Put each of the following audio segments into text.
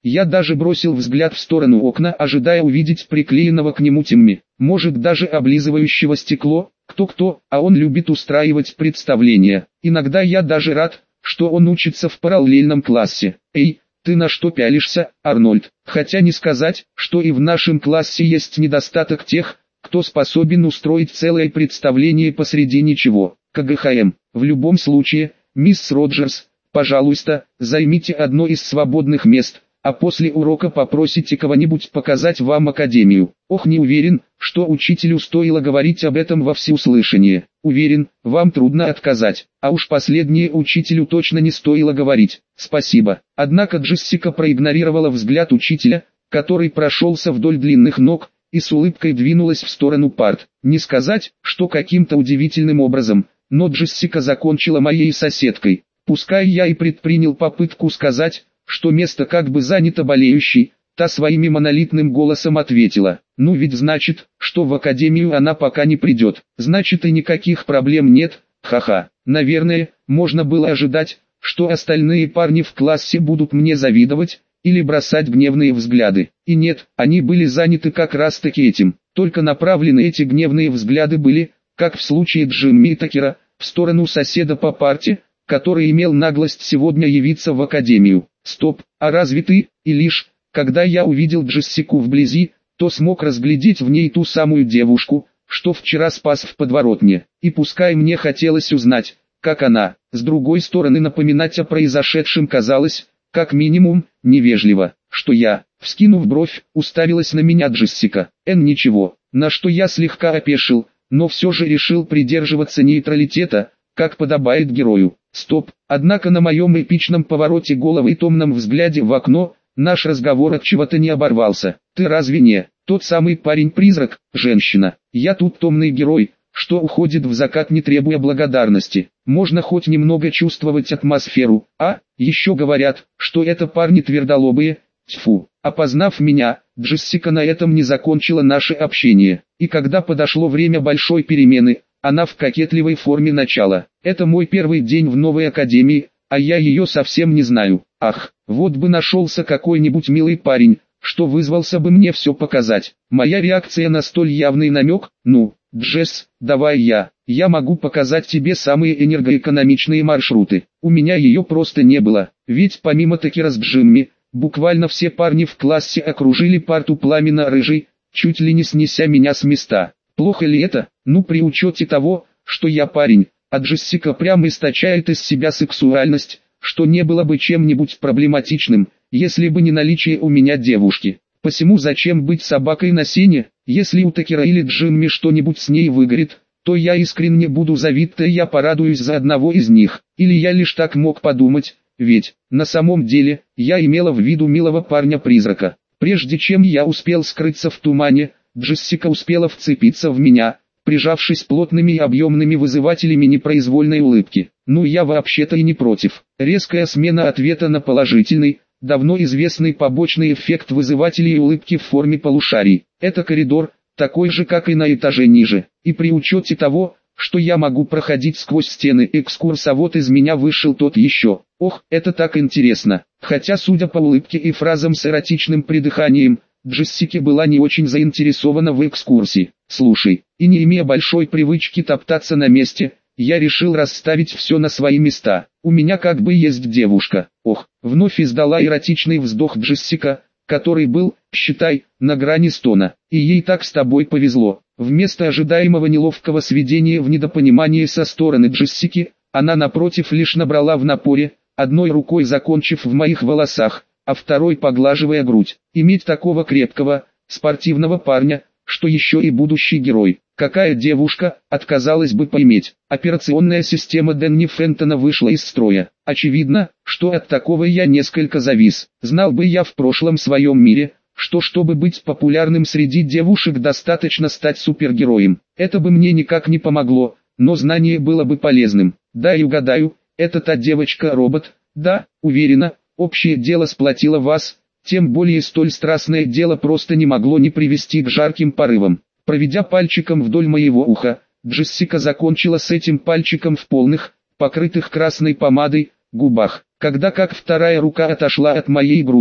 Я даже бросил взгляд в сторону окна, ожидая увидеть приклеенного к нему Тимми, может даже облизывающего стекло. Кто-кто, а он любит устраивать представления. Иногда я даже рад, что он учится в параллельном классе. Эй, ты на что пялишься, Арнольд? Хотя не сказать, что и в нашем классе есть недостаток тех, кто способен устроить целое представление посреди ничего. КГХМ. В любом случае, мисс Роджерс, пожалуйста, займите одно из свободных мест, а после урока попросите кого-нибудь показать вам академию. Ох, не уверен, что учителю стоило говорить об этом во всеуслышание. Уверен, вам трудно отказать, а уж последнее учителю точно не стоило говорить. Спасибо. Однако Джессика проигнорировала взгляд учителя, который прошелся вдоль длинных ног, и с улыбкой двинулась в сторону парт. Не сказать, что каким-то удивительным образом, но Джессика закончила моей соседкой. Пускай я и предпринял попытку сказать, что место как бы занято болеющей, та своим монолитным голосом ответила: «Ну ведь значит, что в академию она пока не придет, значит и никаких проблем нет, ха-ха». Наверное, можно было ожидать, что остальные парни в классе будут мне завидовать, или бросать гневные взгляды. И нет, они были заняты как раз таки этим, только направлены эти гневные взгляды были, как в случае Джимми Такера, в сторону соседа по парте, который имел наглость сегодня явиться в академию. Стоп, а разве ты, и лишь, когда я увидел Джессику вблизи, то смог разглядеть в ней ту самую девушку, что вчера спас в подворотне, и пускай мне хотелось узнать, как она, с другой стороны напоминать о произошедшем казалось, как минимум, невежливо, что я, вскинув бровь, уставилась на меня Джессика. Ничего, на что я слегка опешил, но все же решил придерживаться нейтралитета, как подобает герою. Стоп, однако на моем эпичном повороте головы и томном взгляде в окно, наш разговор от чего-то не оборвался. Ты разве не тот самый парень-призрак, женщина? Я тут томный герой, что уходит в закат не требуя благодарности. Можно хоть немного чувствовать атмосферу, а? Еще говорят, что это парни твердолобые. Тьфу. Опознав меня, Джессика на этом не закончила наше общение. И когда подошло время большой перемены, она в кокетливой форме начала: «Это мой первый день в новой академии, а я ее совсем не знаю. Ах, вот бы нашелся какой-нибудь милый парень, что вызвался бы мне все показать». Моя реакция на столь явный намек: «Ну, Джесс, давай я могу показать тебе самые энергоэкономичные маршруты». У меня ее просто не было, ведь помимо Такера с Джимми, буквально все парни в классе окружили парту пламенно-рыжий, чуть ли не снеся меня с места. Плохо ли это? Ну, при учете того, что я парень, а Джессика прямо источает из себя сексуальность, что не было бы чем-нибудь проблематичным, если бы не наличие у меня девушки. Посему зачем быть собакой на сене? Если у Такера или Джимми что-нибудь с ней выгорит, то я искренне буду завидта, и я порадуюсь за одного из них. Или я лишь так мог подумать, ведь, на самом деле, я имела в виду милого парня-призрака. Прежде чем я успел скрыться в тумане, Джессика успела вцепиться в меня, прижавшись плотными и объемными вызывателями непроизвольной улыбки. Ну, я вообще-то и не против. Резкая смена ответа на положительный, давно известный побочный эффект вызывателей улыбки в форме полушарий. Это коридор, такой же как и на этаже ниже. И при учете того, что я могу проходить сквозь стены, экскурсовод из меня вышел тот еще. Ох, это так интересно. Хотя, судя по улыбке и фразам с эротичным придыханием, Джессика была не очень заинтересована в экскурсии. Слушай, и не имея большой привычки топтаться на месте, я решил расставить все на свои места. У меня как бы есть девушка. Ох, вновь издала эротичный вздох Джессика, который был, считай, на грани стона. И ей так с тобой повезло. Вместо ожидаемого неловкого сведения в недопонимании со стороны Джессики, она напротив лишь набрала в напоре, одной рукой закончив в моих волосах, а второй поглаживая грудь. Иметь такого крепкого, спортивного парня, что еще и будущий герой. Какая девушка отказалась бы поиметь? Операционная система Дэнни Фентона вышла из строя. Очевидно, что от такого я несколько завис. Знал бы я в прошлом своем мире, что чтобы быть популярным среди девушек достаточно стать супергероем. Это бы мне никак не помогло, но знание было бы полезным. Дай угадаю, это та девочка-робот? Да, уверена, общее дело сплотило вас, тем более столь страстное дело просто не могло не привести к жарким порывам. Проведя пальчиком вдоль моего уха, Джессика закончила с этим пальчиком в полных, покрытых красной помадой, губах. Когда как вторая рука отошла от моей груди,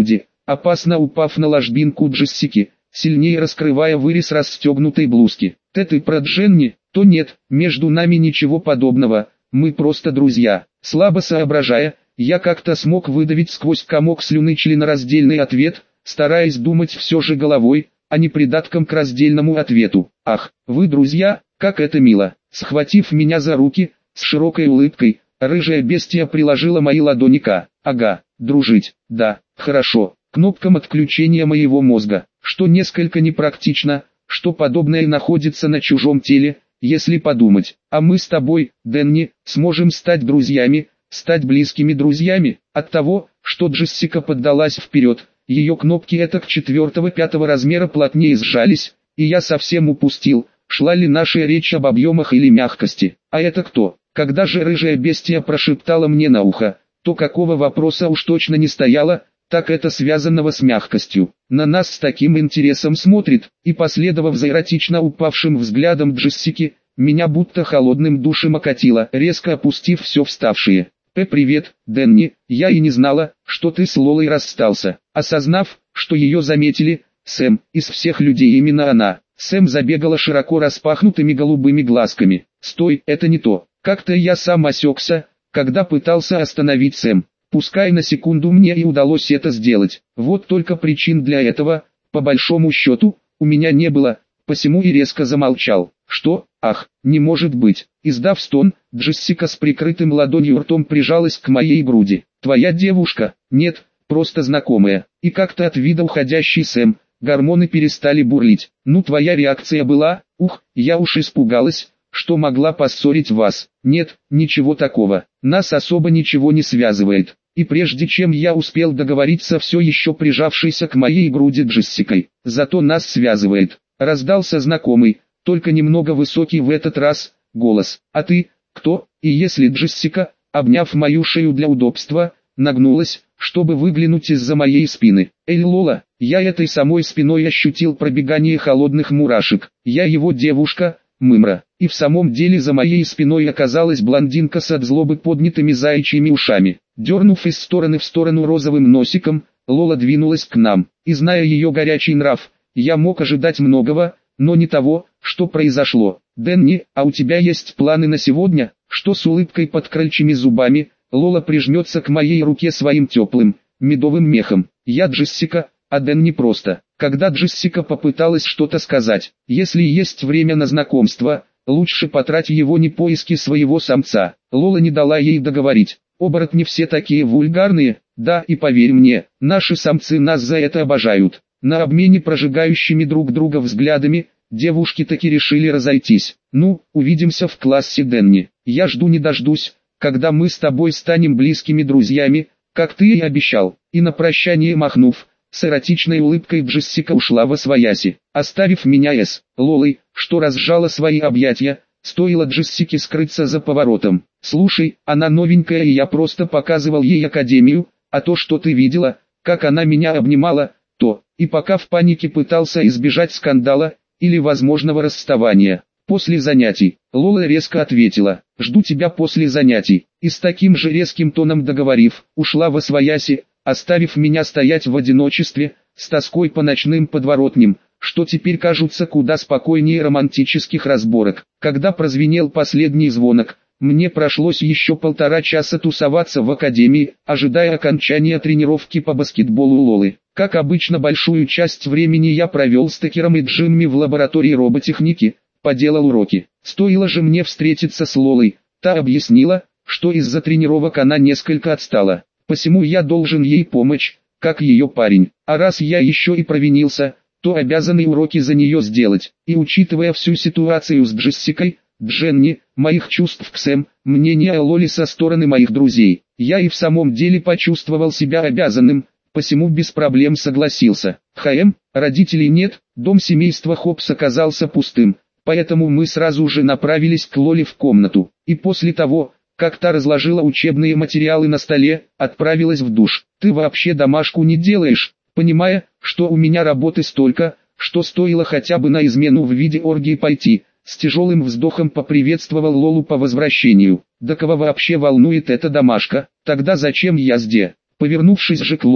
опасно упав на ложбинку Джессики, сильнее раскрывая вырез расстегнутой блузки. Ты про Дженни? То нет, между нами ничего подобного, мы просто друзья. Слабо соображая, я как-то смог выдавить сквозь комок слюны членораздельный ответ, стараясь думать все же головой, а не придатком к раздельному ответу. Ах, вы друзья, как это мило. Схватив меня за руки, с широкой улыбкой, рыжая бестия приложила мои ладони к, ага, дружить, да, хорошо, кнопкам отключения моего мозга, что несколько непрактично, что подобное находится на чужом теле, если подумать. А мы с тобой, Дэнни, сможем стать друзьями, стать близкими друзьями, от того, что Джессика поддалась вперед. Ее кнопки этак 4-5 размера плотнее сжались, и я совсем упустил, шла ли наша речь об объемах или мягкости. А это кто? Когда же рыжая бестия прошептала мне на ухо, то какого вопроса уж точно не стояло, так это связанного с мягкостью. На нас с таким интересом смотрит, и последовав за эротично упавшим взглядом Джессики, меня будто холодным душем окатило, резко опустив все вставшие. Привет, Дэнни, я и не знала, что ты с Лолой расстался. Осознав, что ее заметили, Сэм, из всех людей именно она, Сэм забегала широко распахнутыми голубыми глазками. Стой, это не то. Как-то я сам осекся, когда пытался остановить Сэм. Пускай на секунду мне и удалось это сделать. Вот только причин для этого, по большому счету, у меня не было, посему и резко замолчал. Что? Ах, не может быть. Издав стон, Джессика с прикрытым ладонью ртом прижалась к моей груди. Твоя девушка? Нет, просто знакомая. И как-то от вида уходящий Сэм, гормоны перестали бурлить. Ну твоя реакция была, ух, я уж испугалась, что могла поссорить вас. Нет, ничего такого. Нас особо ничего не связывает. И прежде чем я успел договориться, все еще прижавшийся к моей груди Джессикой, зато нас связывает. Раздался знакомый, только немного высокий в этот раз, голос. А ты, кто? И если Джессика, обняв мою шею для удобства, нагнулась, чтобы выглянуть из-за моей спины. Эй Лола, я этой самой спиной ощутил пробегание холодных мурашек. Я его девушка, Мымра. И в самом деле за моей спиной оказалась блондинка с от злобы поднятыми заячьими ушами. Дернув из стороны в сторону розовым носиком, Лола двинулась к нам. И зная ее горячий нрав, я мог ожидать многого, но не того, что произошло. Дэнни, а у тебя есть планы на сегодня? Что с улыбкой под крольчими зубами, Лола прижмется к моей руке своим теплым, медовым мехом. Я Джессика, а Дэнни просто. Когда Джессика попыталась что-то сказать, если есть время на знакомство, лучше потрать его не поиски своего самца. Лола не дала ей договорить. Оборотни все такие вульгарные, да и поверь мне, наши самцы нас за это обожают. На обмене прожигающими друг друга взглядами, девушки таки решили разойтись. Ну, увидимся в классе, Дэнни. Я жду не дождусь, когда мы с тобой станем близкими друзьями, как ты и обещал. И на прощание махнув, с эротичной улыбкой Джессика ушла восвояси, оставив меня с Лолой, что разжала свои объятия. Стоило Джессике скрыться за поворотом. Слушай, она новенькая, и я просто показывал ей академию, а то, что ты видела, как она меня обнимала, то, и пока в панике пытался избежать скандала, или возможного расставания. После занятий, Лола резко ответила, жду тебя после занятий, и с таким же резким тоном договорив, ушла восвояси, оставив меня стоять в одиночестве, с тоской по ночным подворотням, что теперь кажутся куда спокойнее романтических разборок. Когда прозвенел последний звонок, мне пришлось еще 1,5 часа тусоваться в академии, ожидая окончания тренировки по баскетболу Лолы. Как обычно, большую часть времени я провел с Текером и Джимми в лаборатории роботехники, поделал уроки. Стоило же мне встретиться с Лолой, та объяснила, что из-за тренировок она несколько отстала, посему я должен ей помочь, как ее парень. А раз я еще и провинился, то обязан и уроки за нее сделать. И учитывая всю ситуацию с Джессикой, Дженни, моих чувств к Сэм, мнение о Лоле со стороны моих друзей, я и в самом деле почувствовал себя обязанным, посему без проблем согласился. Родителей нет, дом семейства Хопс оказался пустым, поэтому мы сразу же направились к Лоле в комнату, и после того, как та разложила учебные материалы на столе, отправилась в душ. Ты вообще домашку не делаешь, понимая, что у меня работы столько, что стоило хотя бы на измену в виде оргии пойти. С тяжелым вздохом поприветствовал Лолу по возвращению. Да кого вообще волнует эта домашка, тогда зачем я здесь? Повернувшись же к Лоле,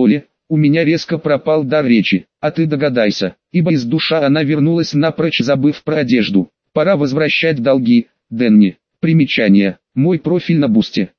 У меня резко пропал дар речи, а ты догадайся, ибо из душа она вернулась напрочь, забыв про одежду. Пора возвращать долги, Дэнни. Примечание. Мой профиль на Бусте.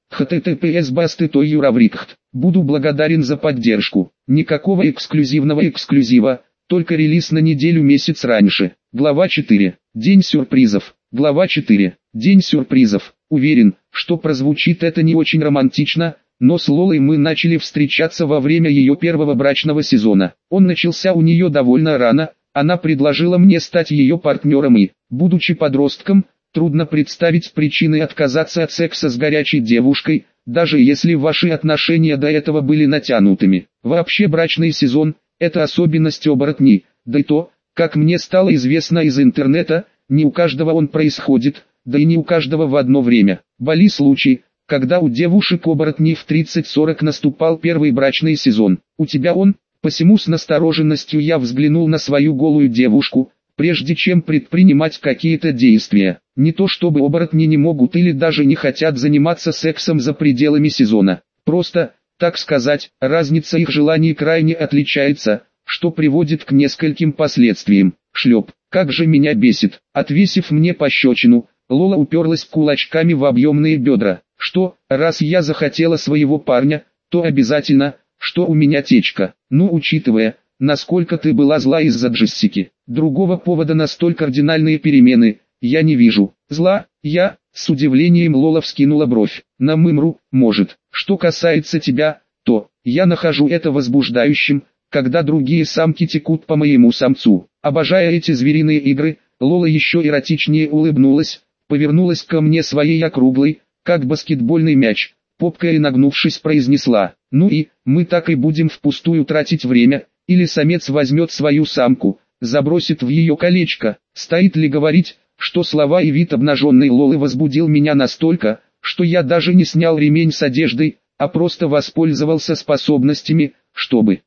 https://basty.ravrikt. Буду благодарен за поддержку. Никакого эксклюзивного эксклюзива, только релиз на неделю-месяц раньше. Глава 4. День сюрпризов. Глава 4. День сюрпризов. Уверен, что прозвучит это не очень романтично, но с Лолой мы начали встречаться во время ее первого брачного сезона. Он начался у нее довольно рано, она предложила мне стать ее партнером и, будучи подростком, трудно представить причины отказаться от секса с горячей девушкой, даже если ваши отношения до этого были натянутыми. Вообще брачный сезон – это особенность оборотней, да и то, как мне стало известно из интернета, не у каждого он происходит, да и не у каждого в одно время. Были случаи, когда у девушек-оборотней в 30-40 наступал первый брачный сезон. У тебя он? Посему с настороженностью я взглянул на свою голую девушку, прежде чем предпринимать какие-то действия. Не то чтобы оборотни не могут или даже не хотят заниматься сексом за пределами сезона. Просто, так сказать, разница их желаний крайне отличается, что приводит к нескольким последствиям. Шлеп, как же меня бесит. Отвесив мне пощечину, Лола уперлась кулачками в объемные бедра. Что, раз я захотела своего парня, то обязательно, что у меня течка. Ну, учитывая, насколько ты была зла из-за Джессики, другого повода на столь кардинальные перемены я не вижу. Зла? Я, с удивлением Лола вскинула бровь. На мымру, может. Что касается тебя, то я нахожу это возбуждающим, когда другие самки текут по моему самцу. Обожая эти звериные игры, Лола еще эротичнее улыбнулась, повернулась ко мне своей округлой, как баскетбольный мяч, попкой, нагнувшись, произнесла: «Ну и, мы так и будем впустую тратить время, или самец возьмет свою самку, забросит в ее колечко». Стоит ли говорить, что слова и вид обнаженной Лолы возбудил меня настолько, что я даже не снял ремень с одеждой, а просто воспользовался способностями, чтобы,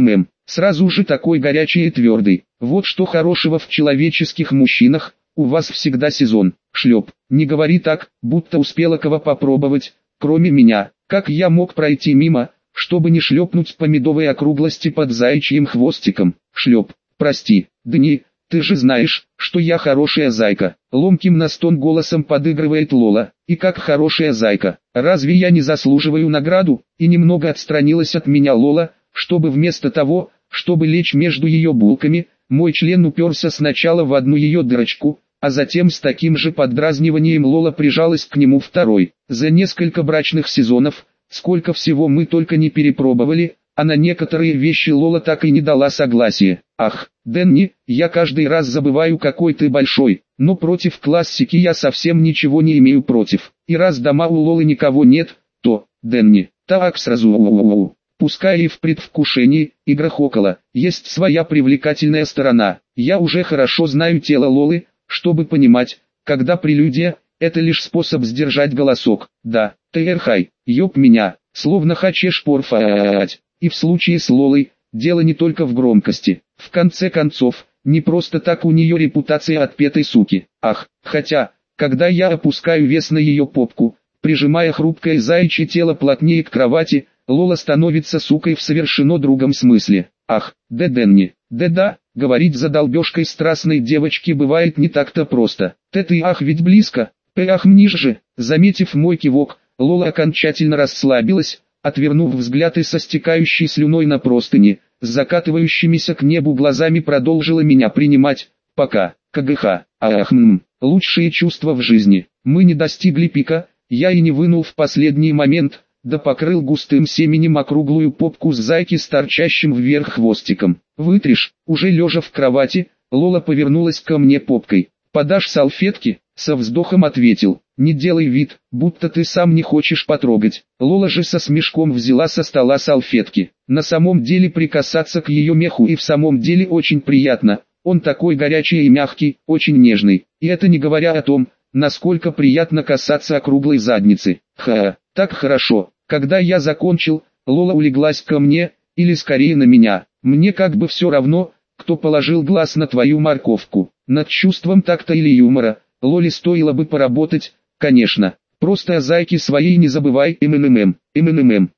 сразу же такой горячий и твердый. Вот что хорошего в человеческих мужчинах, у вас всегда сезон. Шлеп, не говори так, будто успела кого попробовать, кроме меня. Как я мог пройти мимо, чтобы не шлепнуть по медовой округлости под заячьим хвостиком? Шлеп, прости, Дни, ты же знаешь, что я хорошая зайка. Ломким на стон голосом подыгрывает Лола. И как хорошая зайка, разве я не заслуживаю награду? И немного отстранилась от меня Лола, чтобы вместо того, чтобы лечь между ее булками, мой член уперся сначала в одну ее дырочку, а затем с таким же поддразниванием Лола прижалась к нему второй. За несколько брачных сезонов, сколько всего мы только не перепробовали, а на некоторые вещи Лола так и не дала согласия. Ах, Дэнни, я каждый раз забываю, какой ты большой, но против классики я совсем ничего не имею против. И раз дома у Лолы никого нет, то, Дэнни, так сразу. Пускай и в предвкушении, играх около, есть своя привлекательная сторона. Я уже хорошо знаю тело Лолы, чтобы понимать, когда прелюдия – это лишь способ сдержать голосок. Да, Тейрхай, ёб меня, словно хочешь порфать. И в случае с Лолой, дело не только в громкости. В конце концов, не просто так у нее репутация отпетой суки. Ах, хотя, когда я опускаю вес на ее попку, прижимая хрупкое заячье тело плотнее к кровати, Лола становится сукой в совершенно другом смысле. Ах, Дэнни, да, говорить за долбежкой страстной девочки бывает не так-то просто. Ты ах ведь близко, ах ниже. Заметив мой кивок, Лола окончательно расслабилась, отвернув взгляд и со стекающей слюной на простыни, с закатывающимися к небу глазами продолжила меня принимать, пока, КГХ, лучшие чувства в жизни. Мы не достигли пика, я и не вынул в последний момент, да покрыл густым семенем округлую попку с зайки с торчащим вверх хвостиком. Вытришь, уже лежа в кровати, Лола повернулась ко мне попкой. «Подашь салфетки?» Со вздохом ответил. «Не делай вид, будто ты сам не хочешь потрогать». Лола же со смешком взяла со стола салфетки. На самом деле прикасаться к ее меху и в самом деле очень приятно. Он такой горячий и мягкий, очень нежный. И это не говоря о том, насколько приятно касаться округлой задницы. Так хорошо. Когда я закончил, Лола улеглась ко мне, или скорее на меня. Мне как бы все равно, кто положил глаз на твою морковку. Над чувством такта или юмора, Лоле стоило бы поработать, конечно. Просто о зайке своей не забывай,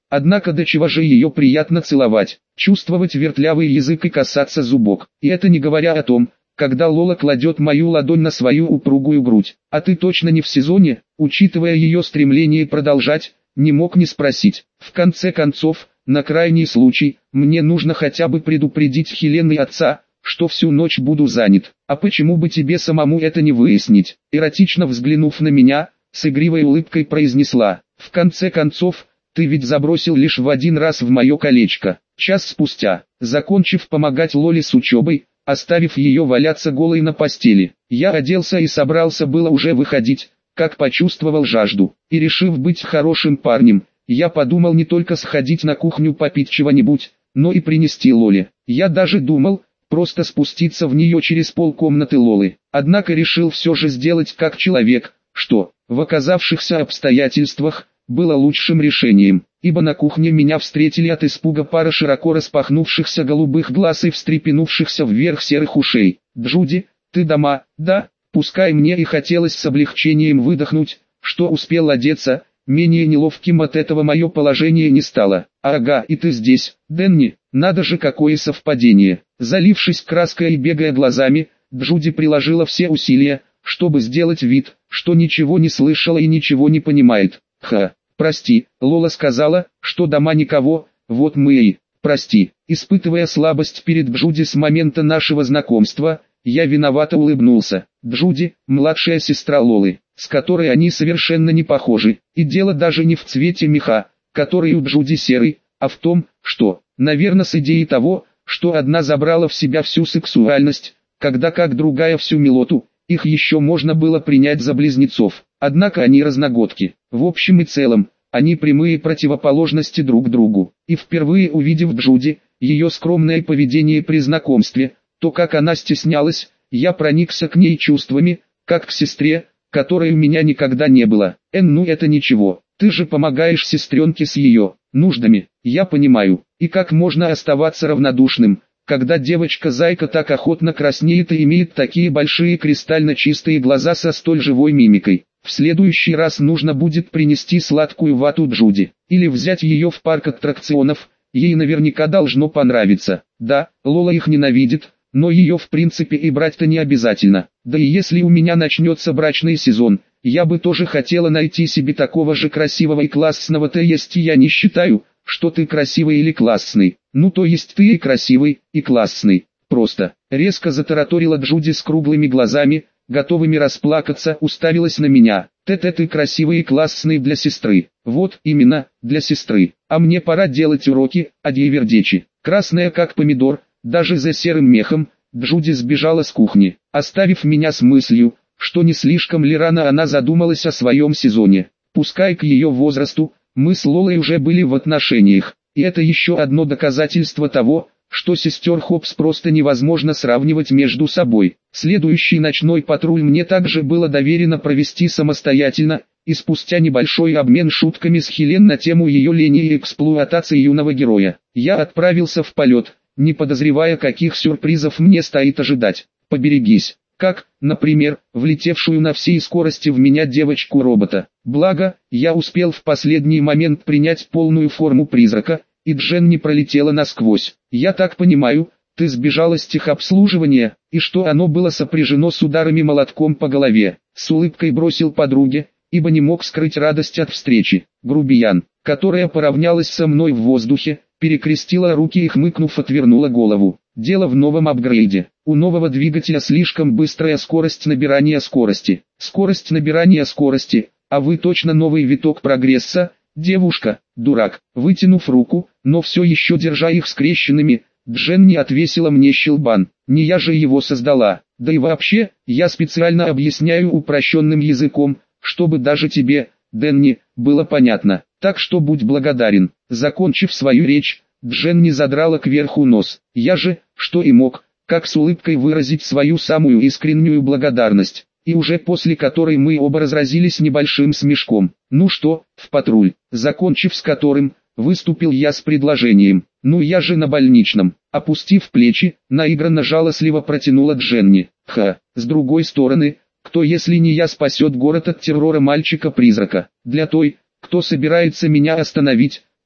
Однако до чего же ее приятно целовать, чувствовать вертлявый язык и касаться зубок. И это не говоря о том, когда Лола кладет мою ладонь на свою упругую грудь. А ты точно не в сезоне? Учитывая ее стремление продолжать, не мог не спросить. В конце концов, на крайний случай, мне нужно хотя бы предупредить Хелены отца, что всю ночь буду занят. А почему бы тебе самому это не выяснить? Эротично взглянув на меня, с игривой улыбкой произнесла. В конце концов, ты ведь забросил лишь в один раз в мое колечко. Час спустя, закончив помогать Лоле с учебой, оставив ее валяться голой на постели, я оделся и собрался было уже выходить, как почувствовал жажду. И решив быть хорошим парнем, я подумал не только сходить на кухню попить чего-нибудь, но и принести Лоле. Я даже думал, просто спуститься в нее через полкомнаты Лолы. Однако решил все же сделать как человек, что, в оказавшихся обстоятельствах, было лучшим решением, ибо на кухне меня встретили от испуга пара широко распахнувшихся голубых глаз и встрепенувшихся вверх серых ушей. «Джуди, ты дома?» «Да». Пускай мне и хотелось с облегчением выдохнуть, что успел одеться, менее неловким от этого мое положение не стало. «Ага, и ты здесь, Дэнни, надо же, какое совпадение». Залившись краской и бегая глазами, Джуди приложила все усилия, чтобы сделать вид, что ничего не слышала и ничего не понимает. Прости, Лола сказала, что дома никого, вот мы и... Прости. Испытывая слабость перед Джуди с момента нашего знакомства, я виновато улыбнулся. Джуди, младшая сестра Лолы, с которой они совершенно не похожи, и дело даже не в цвете меха, который у Джуди серый, а в том, что, наверное, с идеей того, что одна забрала в себя всю сексуальность, когда как другая всю милоту, их еще можно было принять за близнецов. Однако они разногодки. В общем и целом, они прямые противоположности друг другу. И впервые увидев Джуди, ее скромное поведение при знакомстве, то как она стеснялась, я проникся к ней чувствами, как к сестре, которой у меня никогда не было. Ну это ничего, ты же помогаешь сестренке с ее нуждами, я понимаю. И как можно оставаться равнодушным, когда девочка-зайка так охотно краснеет и имеет такие большие кристально чистые глаза со столь живой мимикой. В следующий раз нужно будет принести сладкую вату Джуди, или взять ее в парк аттракционов, ей наверняка должно понравиться. Да, Лола их ненавидит, но ее в принципе и брать-то не обязательно. Да и если у меня начнется брачный сезон, я бы тоже хотела найти себе такого же красивого и классного, то есть я не считаю, что ты красивый или классный. Ну то есть ты и красивый, и классный. Просто, резко затараторила Джуди с круглыми глазами, готовыми расплакаться, уставилась на меня. Ты красивый и классный для сестры. Вот именно, для сестры. А мне пора делать уроки, адьевердечи. Красная как помидор, даже за серым мехом, Джуди сбежала с кухни, оставив меня с мыслью, что не слишком ли рано она задумалась о своем сезоне. Пускай к ее возрасту, мы с Лолой уже были в отношениях, и это еще одно доказательство того, что сестер Хопс просто невозможно сравнивать между собой. Следующий ночной патруль мне также было доверено провести самостоятельно, и спустя небольшой обмен шутками с Хелен на тему ее лени и эксплуатации юного героя, я отправился в полет, не подозревая, каких сюрпризов мне стоит ожидать. Поберегись. Как, например, влетевшую на всей скорости в меня девочку-робота. Благо, я успел в последний момент принять полную форму призрака, и Джен не пролетела насквозь. Я так понимаю, ты сбежала с техобслуживания, и что оно было сопряжено с ударами молотком по голове. С улыбкой бросил подруге, ибо не мог скрыть радость от встречи. Грубиян, которая поравнялась со мной в воздухе, перекрестила руки и хмыкнув отвернула голову. Дело в новом апгрейде. У нового двигателя слишком быстрая скорость набирания скорости. Скорость набирания скорости, а вы точно новый виток прогресса? Девушка, дурак. Вытянув руку, но все еще держа их скрещенными, Джен не отвесила мне щелбан. Не я же его создала. Да и вообще, я специально объясняю упрощенным языком, чтобы даже тебе, Дэнни, было понятно. Так что будь благодарен. Закончив свою речь, Джен не задрала кверху нос. Я же, что и мог, как с улыбкой выразить свою самую искреннюю благодарность, и уже после которой мы оба разразились небольшим смешком. Ну что, в патруль, закончив с которым, выступил я с предложением. Ну я же на больничном. Опустив плечи, наигранно жалостливо протянула Дженни. С другой стороны, кто если не я спасет город от террора мальчика-призрака? Для той, кто собирается меня остановить,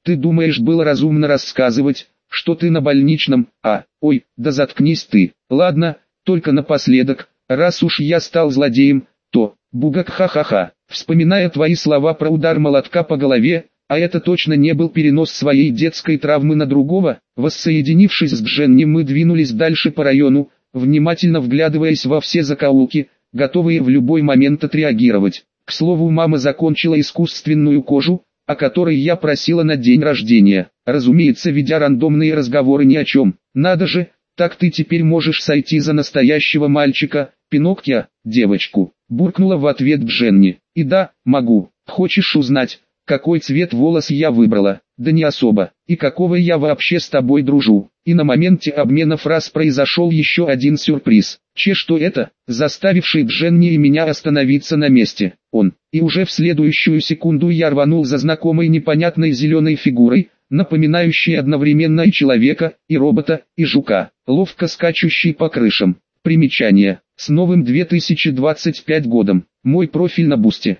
Ты думаешь, было разумно рассказывать, что ты на больничном, ой, да заткнись ты. Ладно, только напоследок, раз уж я стал злодеем, то, Бугак, ха-ха-ха, вспоминая твои слова про удар молотка по голове, а это точно не был перенос своей детской травмы на другого, воссоединившись с Дженни, мы двинулись дальше по району, внимательно вглядываясь во все закоулки, готовые в любой момент отреагировать. К слову, мама закончила искусственную кожу, о которой я просила на день рождения, разумеется, ведя рандомные разговоры ни о чем. Надо же, так ты теперь можешь сойти за настоящего мальчика, Пиноккио, девочку, буркнула в ответ Дженни. И да, могу. Хочешь узнать, какой цвет волос я выбрала? Да не особо. И какого я вообще с тобой дружу? И на моменте обмена фраз произошел еще один сюрприз. Что это, заставивший Дженни и меня остановиться на месте? Он. И уже в следующую секунду я рванул за знакомой непонятной зеленой фигурой, напоминающей одновременно и человека, и робота, и жука, ловко скачущий по крышам. Примечание. С новым 2025 годом. Мой профиль на Бусте.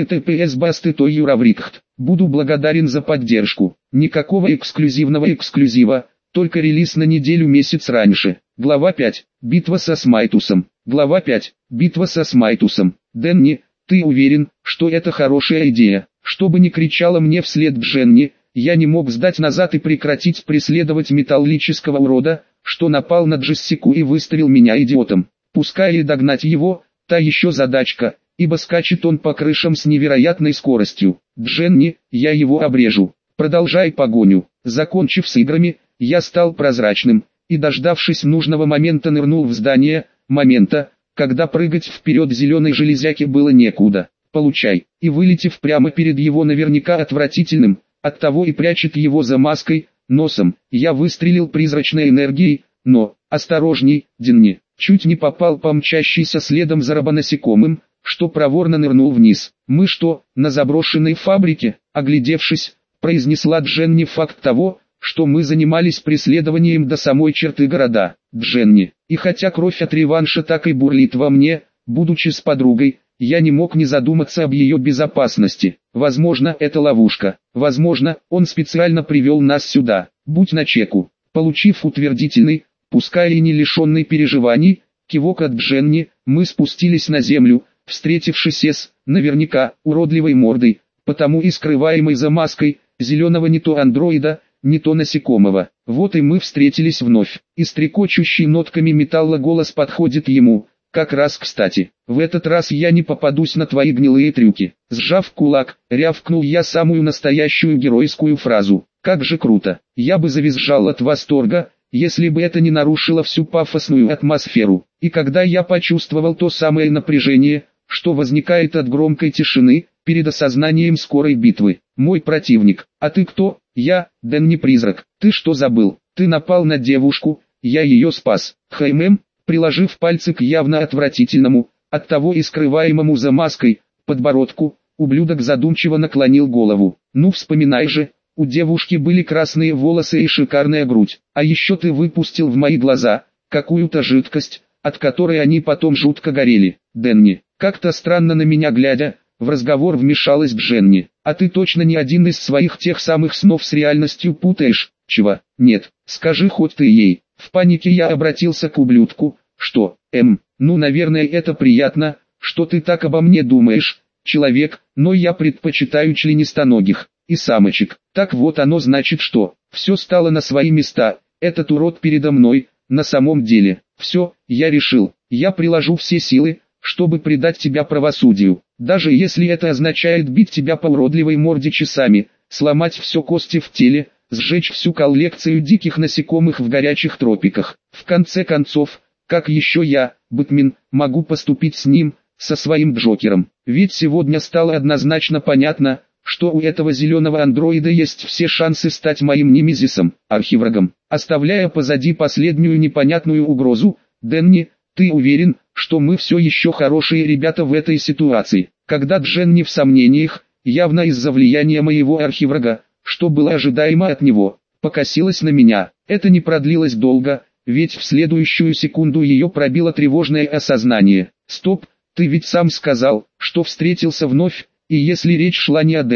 https://bastet.io/ravrikt. Буду благодарен за поддержку. Никакого эксклюзивного эксклюзива, только релиз на неделю-месяц раньше. Глава 5. Битва со Смайтусом. Глава 5. Битва со Смайтусом. Дэнни, ты уверен, что это хорошая идея? Чтобы не кричала мне вслед Дженни, я не мог сдать назад и прекратить преследовать металлического урода, что напал на Джессику и выставил меня идиотом. Пускай и догнать его, та еще задачка, ибо скачет он по крышам с невероятной скоростью. Дженни, я его обрежу. Продолжай погоню. Закончив с играми, я стал прозрачным, и дождавшись нужного момента нырнул в здание, момента, когда прыгать вперед зеленой железяке было некуда. Получай. И вылетев прямо перед его наверняка отвратительным, оттого и прячет его за маской, носом, я выстрелил призрачной энергией, но, осторожней, Денни, чуть не попал по мчащейся следом за робонасекомым, что проворно нырнул вниз. Мы что, на заброшенной фабрике? Оглядевшись, произнесла Дженни факт того, что мы занимались преследованием до самой черты города. Дженни, и хотя кровь от реванша так и бурлит во мне, будучи с подругой, я не мог не задуматься об ее безопасности. Возможно, это ловушка. Возможно, он специально привел нас сюда. Будь начеку. Получив утвердительный, пускай и не лишенный переживаний, кивок от Дженни, мы спустились на землю, встретившись с, наверняка, уродливой мордой, потому и скрываемой за маской, зеленого не то андроида, не то насекомого. Вот и мы встретились вновь, и стрекочущий нотками металла голос подходит ему. Как раз кстати, в этот раз я не попадусь на твои гнилые трюки. Сжав кулак, рявкнул я самую настоящую геройскую фразу. Как же круто, я бы завизжал от восторга, если бы это не нарушило всю пафосную атмосферу. И когда я почувствовал то самое напряжение, что возникает от громкой тишины, перед осознанием скорой битвы. Мой противник, а ты кто? Я, Дэнни Призрак. Ты что забыл? Ты напал на девушку, я ее спас. Приложив пальцы к явно отвратительному, оттого и скрываемому за маской, подбородку, ублюдок задумчиво наклонил голову. Ну вспоминай же, у девушки были красные волосы и шикарная грудь, а еще ты выпустил в мои глаза какую-то жидкость, от которой они потом жутко горели. Дэнни, как-то странно на меня глядя, в разговор вмешалась Дженни. А ты точно не один из своих тех самых снов с реальностью путаешь? Чего? Нет, скажи хоть ты ей. В панике я обратился к ублюдку. Что, ну наверное это приятно, что ты так обо мне думаешь, человек, но я предпочитаю членистоногих и самочек. Так вот оно значит что, все стало на свои места, этот урод передо мной, на самом деле. Все, я решил, я приложу все силы, чтобы предать тебя правосудию, даже если это означает бить тебя по уродливой морде часами, сломать все кости в теле, сжечь всю коллекцию диких насекомых в горячих тропиках. В конце концов, как еще я, Бэтмен, могу поступить с ним, со своим Джокером? Ведь сегодня стало однозначно понятно, что у этого зеленого андроида есть все шансы стать моим немезисом, архиврагом. Оставляя позади последнюю непонятную угрозу, Дэнни, ты уверен, что мы все еще хорошие ребята в этой ситуации? Когда Дженни в сомнениях, явно из-за влияния моего архиврага, что было ожидаемо от него, покосилась на меня. Это не продлилось долго, ведь в следующую секунду ее пробило тревожное осознание. Стоп, ты ведь сам сказал, что встретился вновь, и если речь шла не о Дэнни,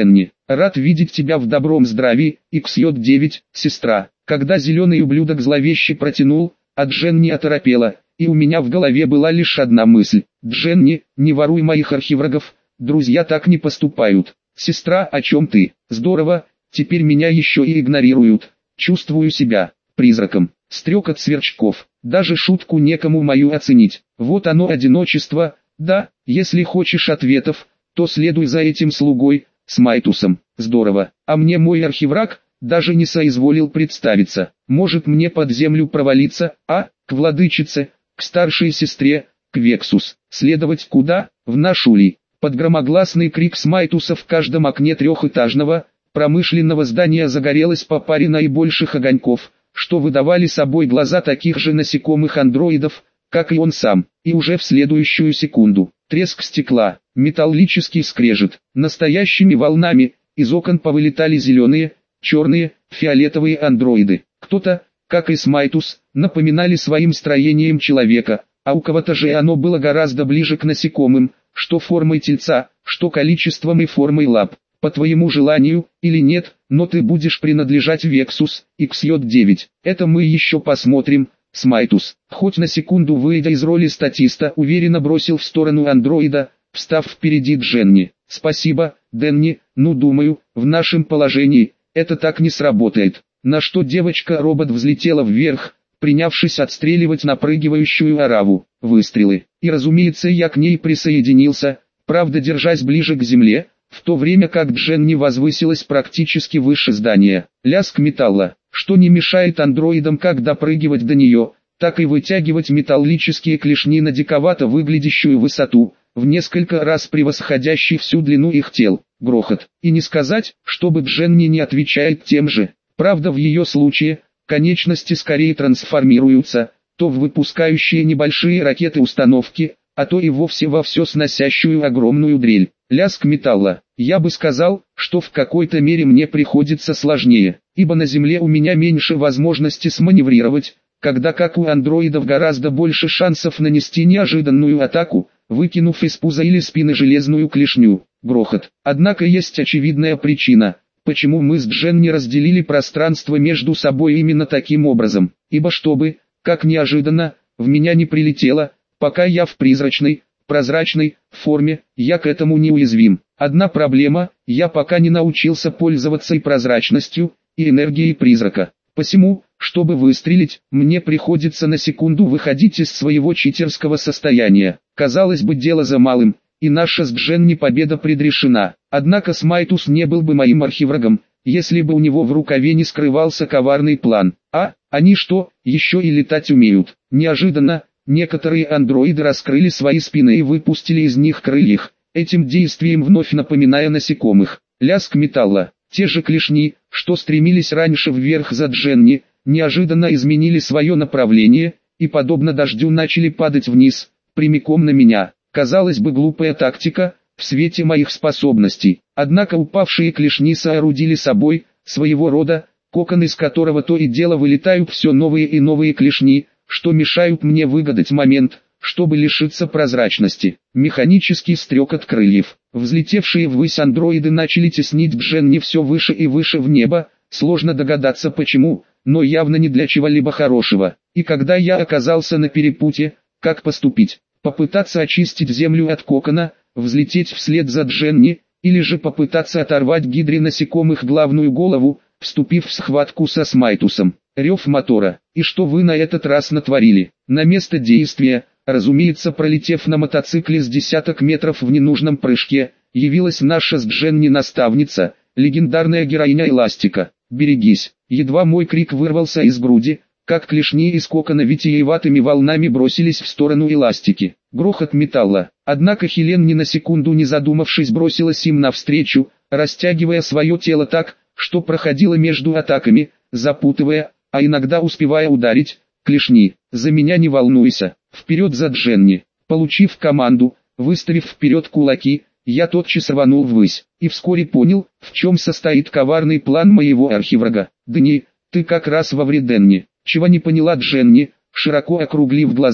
Рад видеть тебя в добром здравии, XJ9, сестра. Когда зеленый ублюдок зловеще протянул, а Дженни оторопела, и у меня в голове была лишь одна мысль. Дженни, не воруй моих архиврагов, друзья так не поступают. Сестра, о чем ты? Здорово, теперь меня еще и игнорируют. Чувствую себя призраком. Стрекот сверчков. Даже шутку некому мою оценить. Вот оно одиночество. Да, если хочешь ответов, то следуй за этим слугой, Смайтусом. Здорово. А мне мой архивраг даже не соизволил представиться. Может мне под землю провалиться, а? К владычице, к старшей сестре, к Вексус. Следовать куда? В наш улей. Под громогласный крик Смайтуса в каждом окне трехэтажного, промышленного здания загорелось по паре наибольших огоньков, что выдавали собой глаза таких же насекомых-андроидов, как и он сам, и уже в следующую секунду, треск стекла, металлический скрежет, настоящими волнами, из окон повылетали зеленые, черные, фиолетовые андроиды. Кто-то, как и Смайтус, напоминали своим строением человека, а у кого-то же оно было гораздо ближе к насекомым, что формой тельца, что количеством и формой лап. По твоему желанию, или нет, но ты будешь принадлежать Вексус, XJ9. Это мы еще посмотрим, Смайтус. Хоть на секунду выйдя из роли статиста, уверенно бросил в сторону андроида, встав впереди Дженни. Спасибо, Дэнни, ну думаю, в нашем положении, это так не сработает. На что девочка-робот взлетела вверх, принявшись отстреливать напрыгивающую ораву. Выстрелы. И разумеется я к ней присоединился, правда держась ближе к земле, в то время как Дженни возвысилась практически выше здания. Лязг металла, что не мешает андроидам как допрыгивать до нее, так и вытягивать металлические клешни на диковато выглядящую высоту, в несколько раз превосходящий всю длину их тел. Грохот. И не сказать, чтобы Дженни не отвечает тем же. Правда в ее случае, конечности скорее трансформируются, то в выпускающие небольшие ракеты-установки, а то и вовсе во все сносящую огромную дрель. Лязг металла. Я бы сказал, что в какой-то мере мне приходится сложнее, ибо на Земле у меня меньше возможности сманеврировать, когда как у андроидов гораздо больше шансов нанести неожиданную атаку, выкинув из пуза или спины железную клешню. Грохот. Однако есть очевидная причина, почему мы с Дженни разделили пространство между собой именно таким образом, ибо чтобы, как неожиданно, в меня не прилетело, пока я в прозрачной форме, я к этому не уязвим. Одна проблема, я пока не научился пользоваться и прозрачностью, и энергией призрака. Посему, чтобы выстрелить, мне приходится на секунду выходить из своего читерского состояния. Казалось бы, дело за малым, и наша с Дженни победа предрешена. Однако Смайтус не был бы моим архиврагом, если бы у него в рукаве не скрывался коварный план. А, они что, еще и летать умеют? Неожиданно, некоторые андроиды раскрыли свои спины и выпустили из них крылья, этим действием вновь напоминая насекомых. Лязг металла. Те же клешни, что стремились раньше вверх за Дженни, неожиданно изменили свое направление, и подобно дождю начали падать вниз, прямиком на меня. Казалось бы, глупая тактика, в свете моих способностей. Однако упавшие клешни соорудили собой, своего рода, кокон, из которого то и дело вылетают все новые и новые клешни, что мешают мне выгадать момент, чтобы лишиться прозрачности. Механический стрекот крыльев. Взлетевшие ввысь андроиды начали теснить Дженни все выше и выше в небо, сложно догадаться почему, но явно не для чего-либо хорошего. И когда я оказался на перепутье, как поступить? Попытаться очистить землю от кокона, взлететь вслед за Дженни, или же попытаться оторвать гидре насекомых главную голову, вступив в схватку со Смайтусом. Рев мотора. И что вы на этот раз натворили? На место действия, разумеется, пролетев на мотоцикле с десяток метров в ненужном прыжке, явилась наша с Дженни наставница, легендарная героиня Эластика. «Берегись!» Едва мой крик вырвался из груди, как клешни из кокона витиеватыми волнами бросились в сторону Эластики. Грохот металла. Однако Хелен ни на секунду не задумавшись бросилась им навстречу, растягивая свое тело так, что проходила между атаками, запутывая, а иногда успевая ударить, клешни. За меня не волнуйся, вперед за Дженни. Получив команду, выставив вперед кулаки, я тотчас рванул ввысь, и вскоре понял, в чем состоит коварный план моего архиврага. «Дни, ты как раз во вреденне». Чего не поняла Дженни, широко округлив глаза,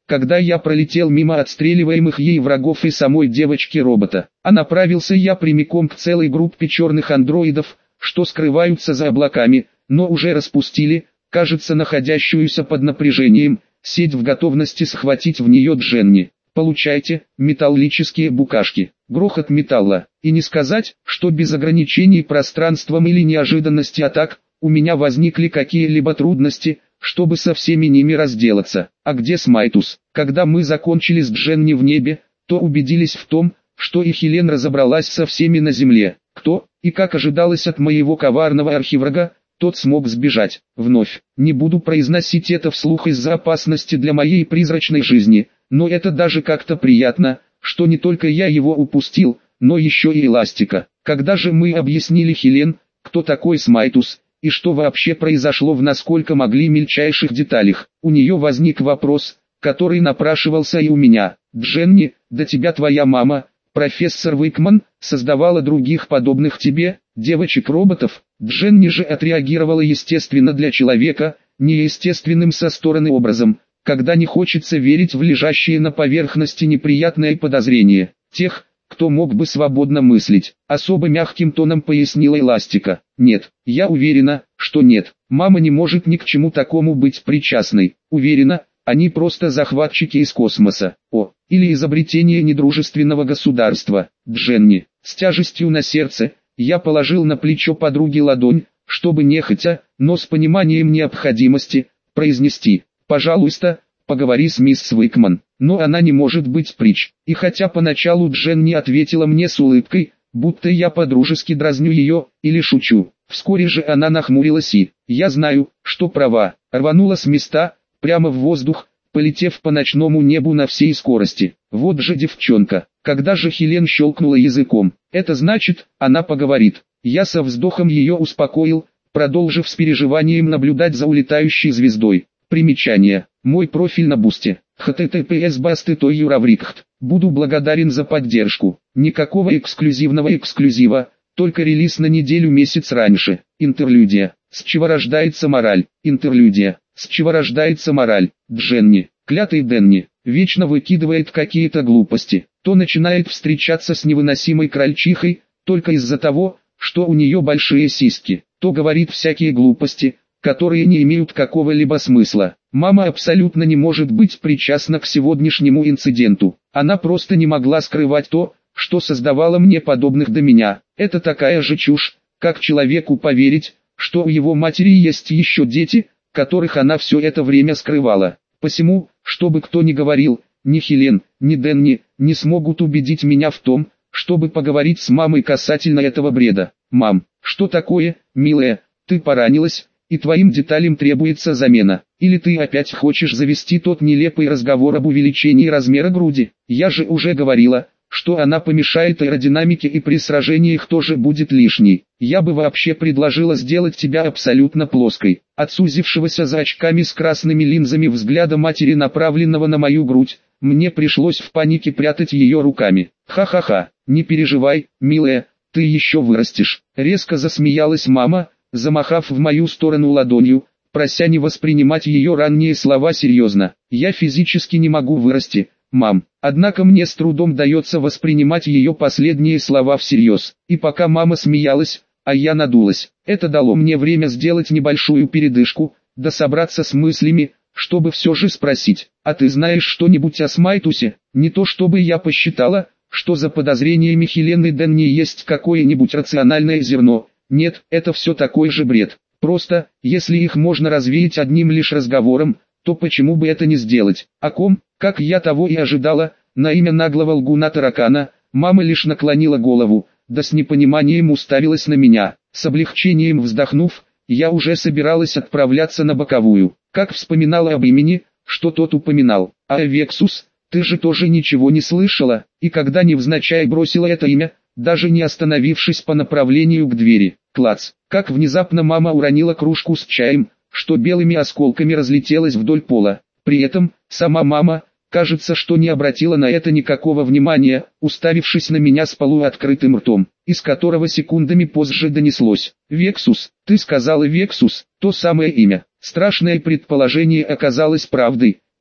когда я пролетел мимо отстреливаемых ей врагов и самой девочки-робота. А направился я прямиком к целой группе черных андроидов, что скрываются за облаками, но уже распустили, кажется, находящуюся под напряжением, сеть в готовности схватить в нее Дженни. Получайте, металлические букашки. Грохот металла. И не сказать, что без ограничений пространством или неожиданности атак, у меня возникли какие-либо трудности, чтобы со всеми ними разделаться. А где Смайтус? Когда мы закончили с Дженни в небе, то убедились в том, что и Хелен разобралась со всеми на земле. Кто, и как ожидалось от моего коварного архиврага, тот смог сбежать. Вновь, не буду произносить это вслух из-за опасности для моей призрачной жизни, но это даже как-то приятно, что не только я его упустил, но еще и Эластика. Когда же мы объяснили Хелен, кто такой Смайтус, и что вообще произошло в насколько могли мельчайших деталях, у нее возник вопрос, который напрашивался и у меня. Дженни, да тебя твоя мама, профессор Уикман, создавала других подобных тебе, девочек-роботов? Дженни же отреагировала естественно для человека, неестественным со стороны образом, когда не хочется верить в лежащие на поверхности неприятные подозрения. Тех, кто мог бы свободно мыслить, особо мягким тоном пояснила Эластика. Нет, я уверена, что нет. Мама не может ни к чему такому быть причастной. Уверена, они просто захватчики из космоса. Или изобретение недружественного государства. Дженни, с тяжестью на сердце, я положил на плечо подруги ладонь, чтобы нехотя, но с пониманием необходимости, произнести: «Пожалуйста, поговори с мисс Уикман». Но она не может быть прич. И хотя поначалу Дженни ответила мне с улыбкой, будто я подружески дразню ее, или шучу, вскоре же она нахмурилась и, я знаю, что права, рванула с места, прямо в воздух, полетев по ночному небу на всей скорости. Вот же девчонка. Когда же Хелен щелкнула языком, это значит, она поговорит. Я со вздохом ее успокоил, продолжив с переживанием наблюдать за улетающей звездой. Примечание. Мой профиль на Бусте. https://basty.юраврикт. Буду благодарен за поддержку. Никакого эксклюзива, только релиз на неделю-месяц раньше. Интерлюдия. С чего рождается мораль? Интерлюдия. С чего рождается мораль? Дженни, клятый Денни, вечно выкидывает какие-то глупости. То начинает встречаться с невыносимой крольчихой, только из-за того, что у нее большие сиськи. То говорит всякие глупости, которые не имеют какого-либо смысла. Мама абсолютно не может быть причастна к сегодняшнему инциденту. Она просто не могла скрывать то, что создавало мне подобных до меня. Это такая же чушь, как человеку поверить, что у его матери есть еще дети, которых она все это время скрывала. Посему, что бы кто ни говорил, ни Хелен, ни Денни, не смогут убедить меня в том, чтобы поговорить с мамой касательно этого бреда. «Мам, что такое, милая, ты поранилась, и твоим деталям требуется замена? Или ты опять хочешь завести тот нелепый разговор об увеличении размера груди? Я же уже говорила, что она помешает аэродинамике и при сражениях тоже будет лишней. Я бы вообще предложила сделать тебя абсолютно плоской». От сузившегося за очками с красными линзами взгляда матери, направленного на мою грудь, мне пришлось в панике прятать ее руками. «Ха-ха-ха, не переживай, милая, ты еще вырастешь». Резко засмеялась мама, замахав в мою сторону ладонью, прося не воспринимать ее ранние слова серьезно. «Я физически не могу вырасти, мам». Однако мне с трудом дается воспринимать ее последние слова всерьез. И пока мама смеялась, а я надулась, это дало мне время сделать небольшую передышку, да собраться с мыслями, чтобы все же спросить: «А ты знаешь что-нибудь о Смайтусе?» Не то чтобы я посчитала, что за подозрениями Хелен и Денни есть какое-нибудь рациональное зерно. Нет, это все такой же бред. Просто, если их можно развеять одним лишь разговором, то почему бы это не сделать? О ком, как я того и ожидала, на имя наглого лгуна-таракана, мама лишь наклонила голову, да с непониманием уставилась на меня. С облегчением вздохнув, я уже собиралась отправляться на боковую, как вспоминала об имени, что тот упоминал. «А Вексус, ты же тоже ничего не слышала?» И когда невзначай бросила это имя, даже не остановившись по направлению к двери. Клац! Как внезапно мама уронила кружку с чаем, что белыми осколками разлетелась вдоль пола. При этом, сама мама, кажется, что не обратила на это никакого внимания, уставившись на меня с полуоткрытым ртом, из которого секундами позже донеслось: «Вексус, ты сказала Вексус, то самое имя». Страшное предположение оказалось правдой,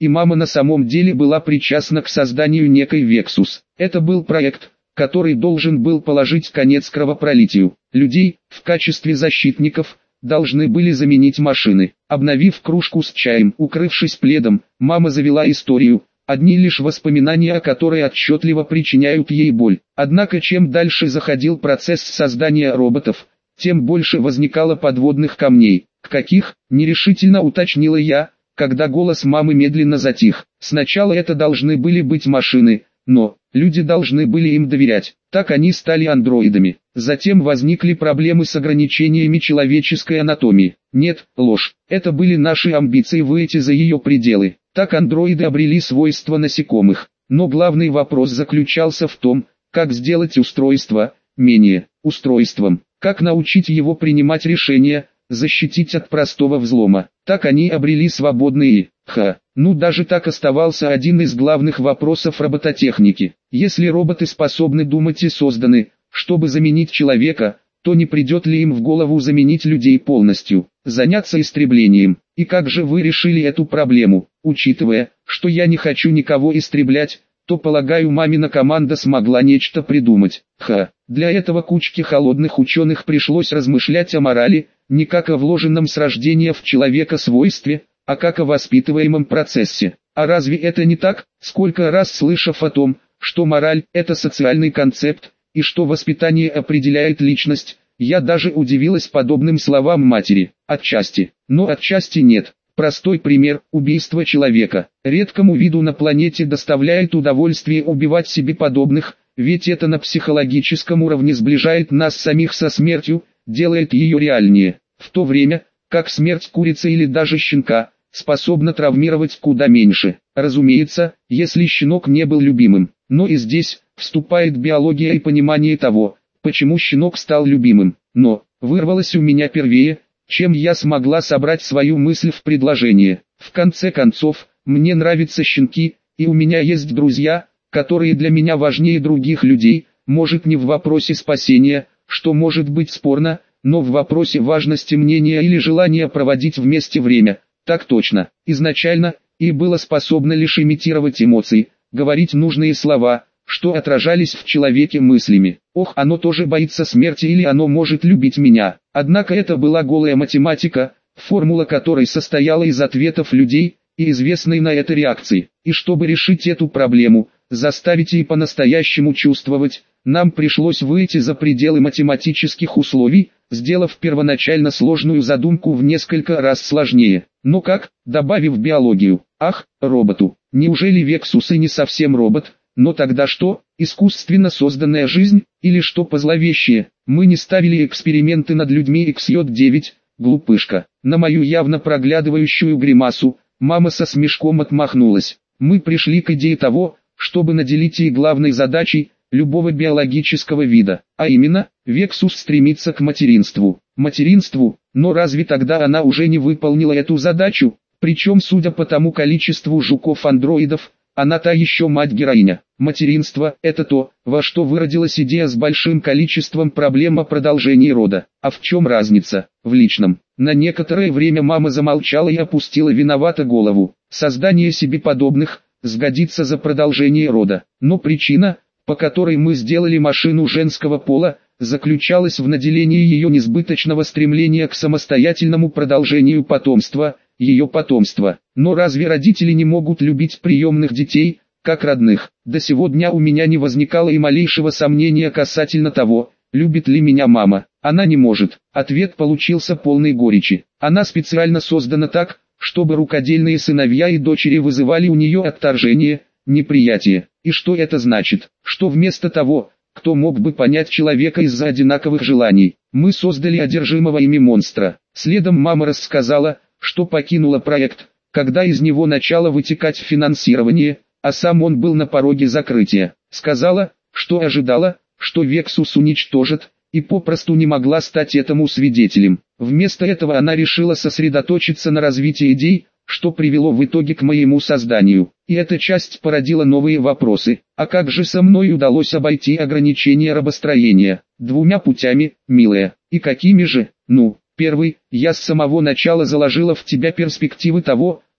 и мама на самом деле была причастна к созданию некой Вексус. Это был проект, который должен был положить конец кровопролитию. Людей, в качестве защитников, должны были заменить машины. Обновив кружку с чаем, укрывшись пледом, мама завела историю, одни лишь воспоминания о которой отчетливо причиняют ей боль. Однако чем дальше заходил процесс создания роботов, тем больше возникало подводных камней. Каких, нерешительно уточнила я, когда голос мамы медленно затих. Сначала это должны были быть машины, но люди должны были им доверять. Так они стали андроидами. Затем возникли проблемы с ограничениями человеческой анатомии. Нет, ложь. Это были наши амбиции выйти за ее пределы. Так андроиды обрели свойства насекомых. Но главный вопрос заключался в том, как сделать устройство менее устройством. Как научить его принимать решения, защитить от простого взлома. Так они обрели свободные. Ну даже так оставался один из главных вопросов робототехники. Если роботы способны думать и созданы, чтобы заменить человека, то не придет ли им в голову заменить людей полностью, заняться истреблением? И как же вы решили эту проблему? Учитывая, что я не хочу никого истреблять, то, полагаю, мамина команда смогла нечто придумать. Для этого кучке холодных ученых пришлось размышлять о морали, не как о вложенном с рождения в человека свойстве, а как о воспитываемом процессе. А разве это не так? Сколько раз слышав о том, что мораль – это социальный концепт, и что воспитание определяет личность, я даже удивилась подобным словам матери. Отчасти, но отчасти нет. Простой пример – убийство человека. Редкому виду на планете доставляет удовольствие убивать себе подобных, ведь это на психологическом уровне сближает нас самих со смертью, делает ее реальнее. В то время, как смерть курицы или даже щенка способна травмировать куда меньше. Разумеется, если щенок не был любимым. Но и здесь вступает биология и понимание того, почему щенок стал любимым. Но вырвалось у меня первее, чем я смогла собрать свою мысль в предложение. В конце концов, мне нравятся щенки, и у меня есть друзья, которые для меня важнее других людей, может не в вопросе спасения, что может быть спорно, но в вопросе важности мнения или желания проводить вместе время. Так точно, изначально, и было способно лишь имитировать эмоции, говорить нужные слова, что отражались в человеке мыслями. Ох, оно тоже боится смерти или оно может любить меня. Однако это была голая математика, формула которой состояла из ответов людей, и известной на это реакции. И чтобы решить эту проблему, заставить и по-настоящему чувствовать, нам пришлось выйти за пределы математических условий, сделав первоначально сложную задумку в несколько раз сложнее. Но как, добавив биологию? Ах, роботу. Неужели Вексус и не совсем робот? Но тогда что, искусственно созданная жизнь, или что позловещее? Мы не ставили эксперименты над людьми XJ9, глупышка. На мою явно проглядывающую гримасу, мама со смешком отмахнулась. Мы пришли к идее того, чтобы наделить ей главной задачей, любого биологического вида, а именно, Вексус стремится к материнству. Материнству, но разве тогда она уже не выполнила эту задачу? Причем, судя по тому количеству жуков-андроидов, она та еще мать-героиня. Материнство – это то, во что выродилась идея с большим количеством проблем о продолжении рода. А в чем разница? В личном. На некоторое время мама замолчала и опустила виновато голову. Создание себе подобных сгодится за продолжение рода. Но причина, по которой мы сделали машину женского пола, заключалась в наделении ее несбыточного стремления к самостоятельному продолжению потомства, ее потомства. Но разве родители не могут любить приемных детей, как родных? До сего дня у меня не возникало и малейшего сомнения касательно того, любит ли меня мама. Она не может. Ответ получился полной горечи. Она специально создана так, чтобы рукодельные сыновья и дочери вызывали у нее отторжение, неприятие. И что это значит? Что вместо того, кто мог бы понять человека из-за одинаковых желаний, мы создали одержимого ими монстра. Следом мама рассказала, что покинула проект, когда из него начало вытекать финансирование, а сам он был на пороге закрытия. Сказала, что ожидала, что Вексус уничтожит, и попросту не могла стать этому свидетелем. Вместо этого она решила сосредоточиться на развитии идей, что привело в итоге к моему созданию. И эта часть породила новые вопросы. А как же со мной удалось обойти ограничения рабостроения? Двумя путями, милая. И какими же? Ну, первый, я с самого начала заложила в тебя перспективы того,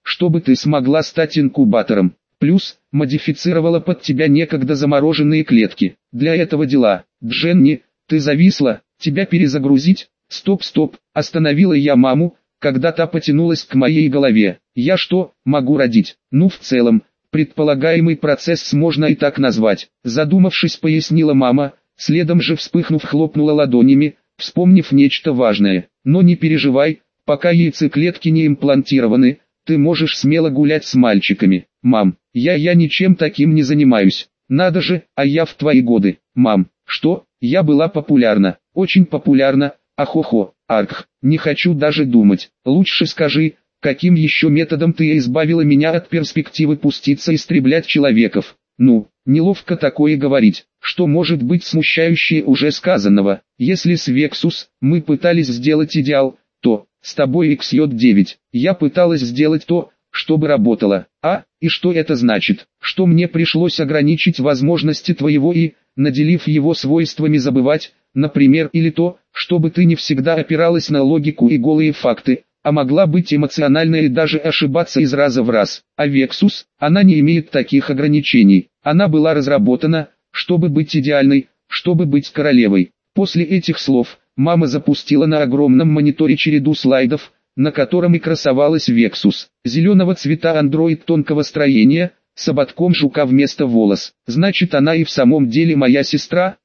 чтобы ты смогла стать инкубатором. Плюс, модифицировала под тебя некогда замороженные клетки. Для этого дела. Дженни, ты зависла, тебя перезагрузить? Стоп, остановила я маму, когда та потянулась к моей голове. Я что, могу родить? Ну в целом, предполагаемый процесс можно и так назвать. Задумавшись, пояснила мама, следом же вспыхнув хлопнула ладонями, вспомнив нечто важное. Но не переживай, пока яйцеклетки не имплантированы, ты можешь смело гулять с мальчиками. Мам, я ничем таким не занимаюсь. Надо же, а я в твои годы. Мам, что? Я была популярна, очень популярна. Ахохо, арх, не хочу даже думать. Лучше скажи, каким еще методом ты избавила меня от перспективы пуститься истреблять человеков? Ну, неловко такое говорить. Что может быть смущающее уже сказанного? Если с Вексус мы пытались сделать идеал, то с тобой XJ9 я пыталась сделать то, чтобы работало. И что это значит? Что мне пришлось ограничить возможности твоего наделив его свойствами забывать, например, или то, чтобы ты не всегда опиралась на логику и голые факты, а могла быть эмоциональной и даже ошибаться из раза в раз. А Вексус, она не имеет таких ограничений. Она была разработана, чтобы быть идеальной, чтобы быть королевой. После этих слов, мама запустила на огромном мониторе череду слайдов, на котором и красовалась Вексус. Зеленого цвета андроид тонкого строения, с ободком жука вместо волос. Значит, она и в самом деле моя сестра,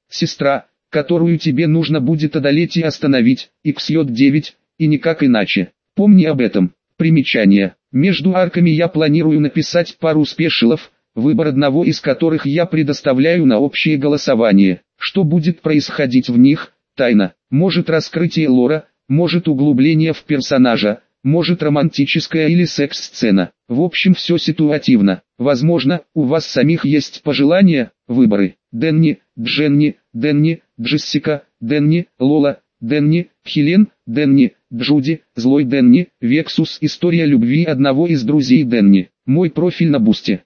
которую тебе нужно будет одолеть и остановить, XJ9, и никак иначе. Помни об этом. Примечание. Между арками я планирую написать пару спешилов, выбор одного из которых я предоставляю на общее голосование. Что будет происходить в них, тайна. Может раскрытие лора, может углубление в персонажа, может романтическая или секс-сцена. В общем, все ситуативно. Возможно, у вас самих есть пожелания, выборы. Дэнни, Дженни, Дэнни, Джессика, Дэнни, Лола, Дэнни, Хелен, Дэнни, Джуди, Злой Дэнни, Вексус. История любви одного из друзей Дэнни. Мой профиль на Бусте.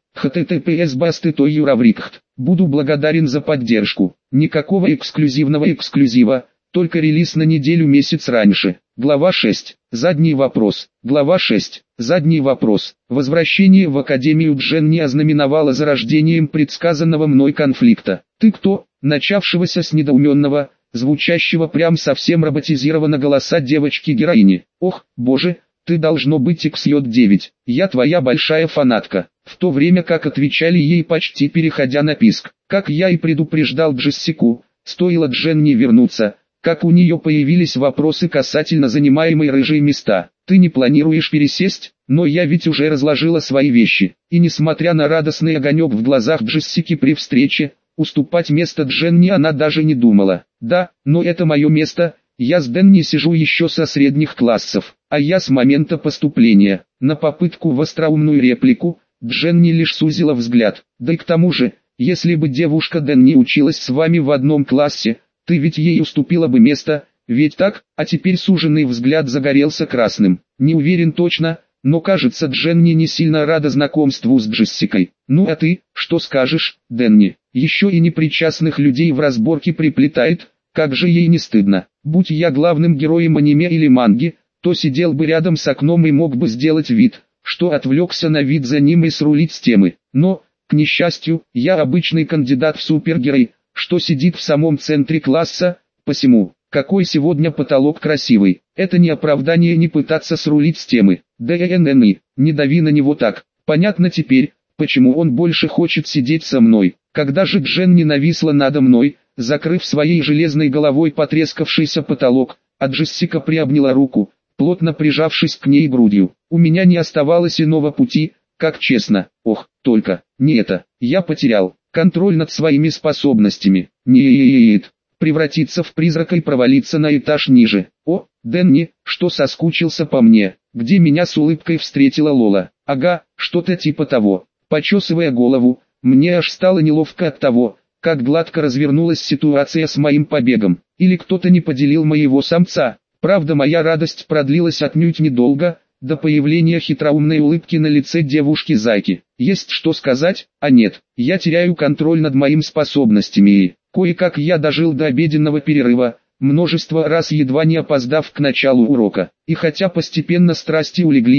https://basty.ravrikt. Буду благодарен за поддержку. Никакого эксклюзивного эксклюзива, только релиз на неделю-месяц раньше. Глава 6. Задний вопрос. Глава 6. Задний вопрос. Возвращение в Академию Дженни ознаменовало зарождением предсказанного мной конфликта. «Ты кто?» начавшегося с недоуменного, звучащего прям совсем роботизированно голоса девочки-героини. «Ох, боже, ты должно быть XJ9, я твоя большая фанатка», в то время как отвечали ей почти переходя на писк. Как я и предупреждал Джессику, стоило Дженни вернуться, как у нее появились вопросы касательно занимаемой рыжей места. «Ты не планируешь пересесть?» Но я ведь уже разложила свои вещи. И несмотря на радостный огонек в глазах Джессики при встрече, уступать место Дженни она даже не думала. «Да, но это мое место, я с Дэнни сижу еще со средних классов, а я с момента поступления». На попытку в остроумную реплику, Дженни лишь сузила взгляд. «Да и к тому же, если бы девушка Дэнни училась с вами в одном классе, ты ведь ей уступила бы место, ведь так?» А теперь суженный взгляд загорелся красным. Не уверен точно, но кажется, Дженни не сильно рада знакомству с Джессикой. «Ну а ты, что скажешь, Дэнни? Еще и непричастных людей в разборке приплетает, как же ей не стыдно. Будь я главным героем аниме или манги, то сидел бы рядом с окном и мог бы сделать вид, что отвлекся на вид за ним и срулить с темы. Но, к несчастью, я обычный кандидат в супергерой, что сидит в самом центре класса, посему, какой сегодня потолок красивый, это не оправдание не пытаться срулить с темы. ДНН, не дави на него так. Понятно теперь, почему он больше хочет сидеть со мной. Когда же Дженни нависла надо мной, закрыв своей железной головой потрескавшийся потолок, а Джессика приобняла руку, плотно прижавшись к ней грудью. У меня не оставалось иного пути, как честно. Ох, только, не это, я потерял контроль над своими способностями. Нет, превратиться в призрака и провалиться на этаж ниже. О, Дэнни, что соскучился по мне, где меня с улыбкой встретила Лола. Ага, что-то типа того. Почесывая голову, мне аж стало неловко от того, как гладко развернулась ситуация с моим побегом. Или кто-то не поделил моего самца. Правда, моя радость продлилась отнюдь недолго, до появления хитроумной улыбки на лице девушки-зайки. Есть что сказать, а нет, я теряю контроль над моими способностями и, кое-как я дожил до обеденного перерыва, множество раз едва не опоздав к началу урока. И хотя постепенно страсти улеглись,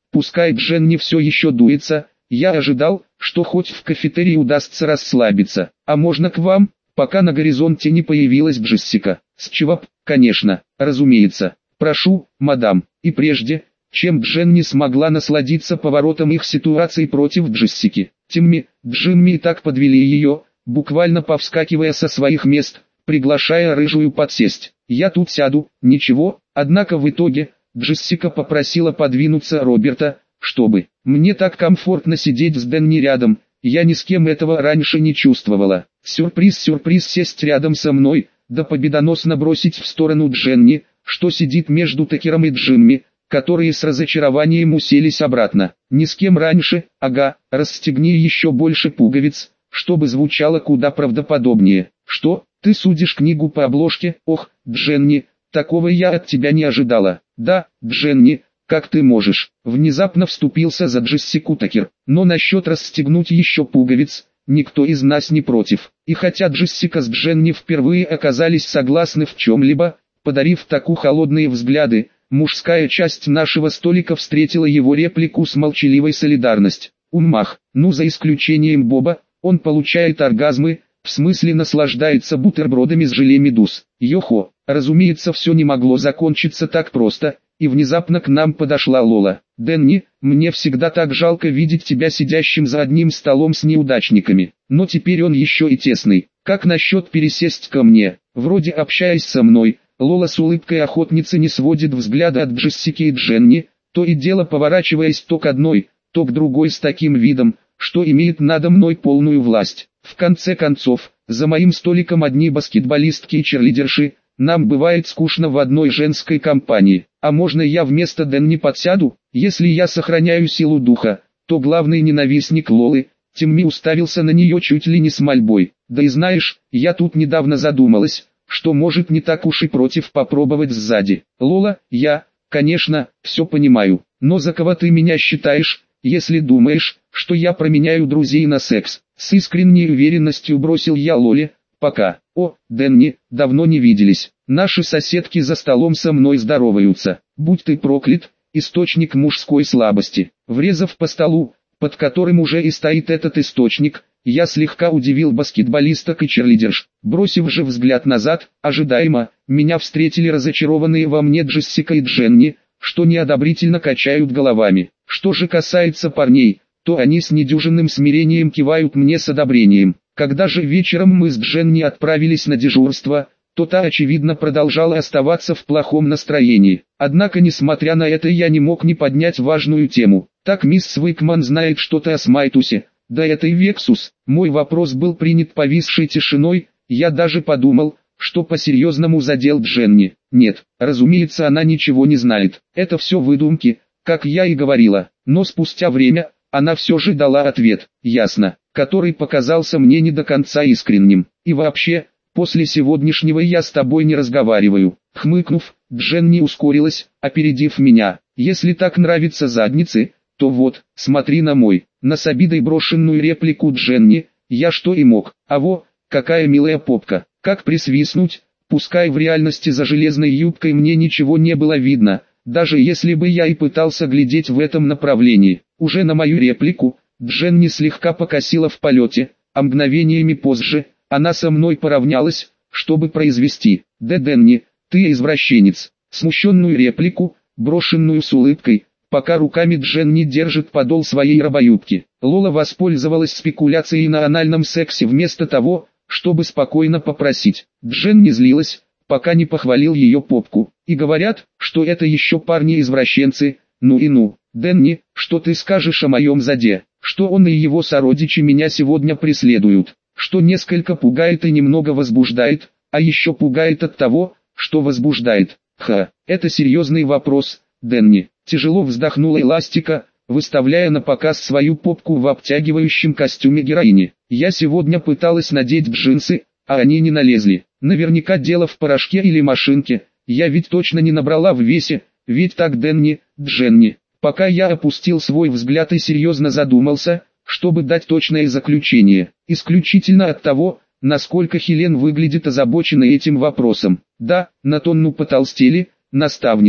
пускай Дженни все еще дуется, я ожидал, что хоть в кафетерии удастся расслабиться. А можно к вам, пока на горизонте не появилась Джессика? С чего б, конечно, разумеется. Прошу, мадам. И прежде, чем Дженни смогла насладиться поворотом их ситуации против Джессики, Тимми, Джимми и так подвели ее, буквально повскакивая со своих мест, приглашая рыжую подсесть. Я тут сяду, ничего, однако в итоге, Джессика попросила подвинуться Роберта, чтобы мне так комфортно сидеть с Дэнни рядом, я ни с кем этого раньше не чувствовала. Сюрприз, сюрприз, сесть рядом со мной, да победоносно бросить в сторону Дженни, что сидит между Такером и Джимми, которые с разочарованием уселись обратно. Ни с кем раньше, ага, расстегни еще больше пуговиц, чтобы звучало куда правдоподобнее. Что, ты судишь книгу по обложке? Ох, Дженни, такого я от тебя не ожидала. Да, Дженни, как ты можешь? Внезапно вступился за Джессику Такер. Но насчет расстегнуть еще пуговиц, никто из нас не против. И хотя Джессика с Дженни впервые оказались согласны в чем-либо, подарив таку холодные взгляды, мужская часть нашего столика встретила его реплику с молчаливой солидарностью. Уммах, ну за исключением Боба, он получает оргазмы, в смысле наслаждается бутербродами с желе медуз. Йохо, разумеется, все не могло закончиться так просто, и внезапно к нам подошла Лола. Дэнни, мне всегда так жалко видеть тебя сидящим за одним столом с неудачниками, но теперь он еще и тесный. Как насчет пересесть ко мне? Вроде общаясь со мной, Лола с улыбкой охотницы не сводит взгляда от Джессики и Дженни, то и дело поворачиваясь то к одной, то к другой с таким видом, что имеет надо мной полную власть. В конце концов, за моим столиком одни баскетболистки и черлидерши, нам бывает скучно в одной женской компании. А можно я вместо Дэнни подсяду? Если я сохраняю силу духа, то главный ненавистник Лолы, Тимми, уставился на нее чуть ли не с мольбой. Да и знаешь, я тут недавно задумалась, что может не так уж и против попробовать сзади. Лола, я, конечно, все понимаю, но за кого ты меня считаешь, если думаешь, что я променяю друзей на секс? С искренней уверенностью бросил я Лоле. Пока. О, Дэнни, давно не виделись. Наши соседки за столом со мной здороваются. Будь ты проклят, источник мужской слабости. Врезав по столу, под которым уже и стоит этот источник, я слегка удивил баскетболисток и черлидерш. Бросив же взгляд назад, ожидаемо, меня встретили разочарованные во мне Джессика и Дженни, что неодобрительно качают головами. Что же касается парней, то они с недюжинным смирением кивают мне с одобрением. Когда же вечером мы с Дженни отправились на дежурство, то та очевидно продолжала оставаться в плохом настроении. Однако несмотря на это я не мог не поднять важную тему. Так мисс Уикман знает что-то о Смайтусе, да это и Вексус. Мой вопрос был принят повисшей тишиной, я даже подумал, что по-серьезному задел Дженни. Нет, разумеется, она ничего не знает. Это все выдумки, как я и говорила. Но спустя время, она все же дала ответ, ясно, который показался мне не до конца искренним. И вообще, после сегодняшнего я с тобой не разговариваю. Хмыкнув, Дженни ускорилась, опередив меня. Если так нравятся задницы, то вот, смотри на мой. На с обидой брошенную реплику Дженни, я что и мог. А во, какая милая попка. Как присвистнуть, пускай в реальности за железной юбкой мне ничего не было видно, даже если бы я и пытался глядеть в этом направлении. Уже на мою реплику, Дженни слегка покосила в полете, а мгновениями позже, она со мной поравнялась, чтобы произвести: «Да, Дэнни, ты извращенец». Смущенную реплику, брошенную с улыбкой, пока руками Дженни держит подол своей робоюбки. Лола воспользовалась спекуляцией на анальном сексе вместо того, чтобы спокойно попросить. Дженни злилась, пока не похвалил ее попку. И говорят, что это еще парни-извращенцы. Ну и ну. Дэнни, что ты скажешь о моем заде? Что он и его сородичи меня сегодня преследуют? Что несколько пугает и немного возбуждает, а еще пугает от того, что возбуждает. Это серьезный вопрос, Дэнни. Тяжело вздохнула Эластика, выставляя на показ свою попку в обтягивающем костюме героини. Я сегодня пыталась надеть джинсы, а они не налезли. Наверняка дело в порошке или машинке, я ведь точно не набрала в весе, ведь так, Дэнни, Дженни. Пока я опустил свой взгляд и серьезно задумался, чтобы дать точное заключение, исключительно от того, насколько Хелен выглядит озабоченной этим вопросом. Да, на тонну потолстели, наставница.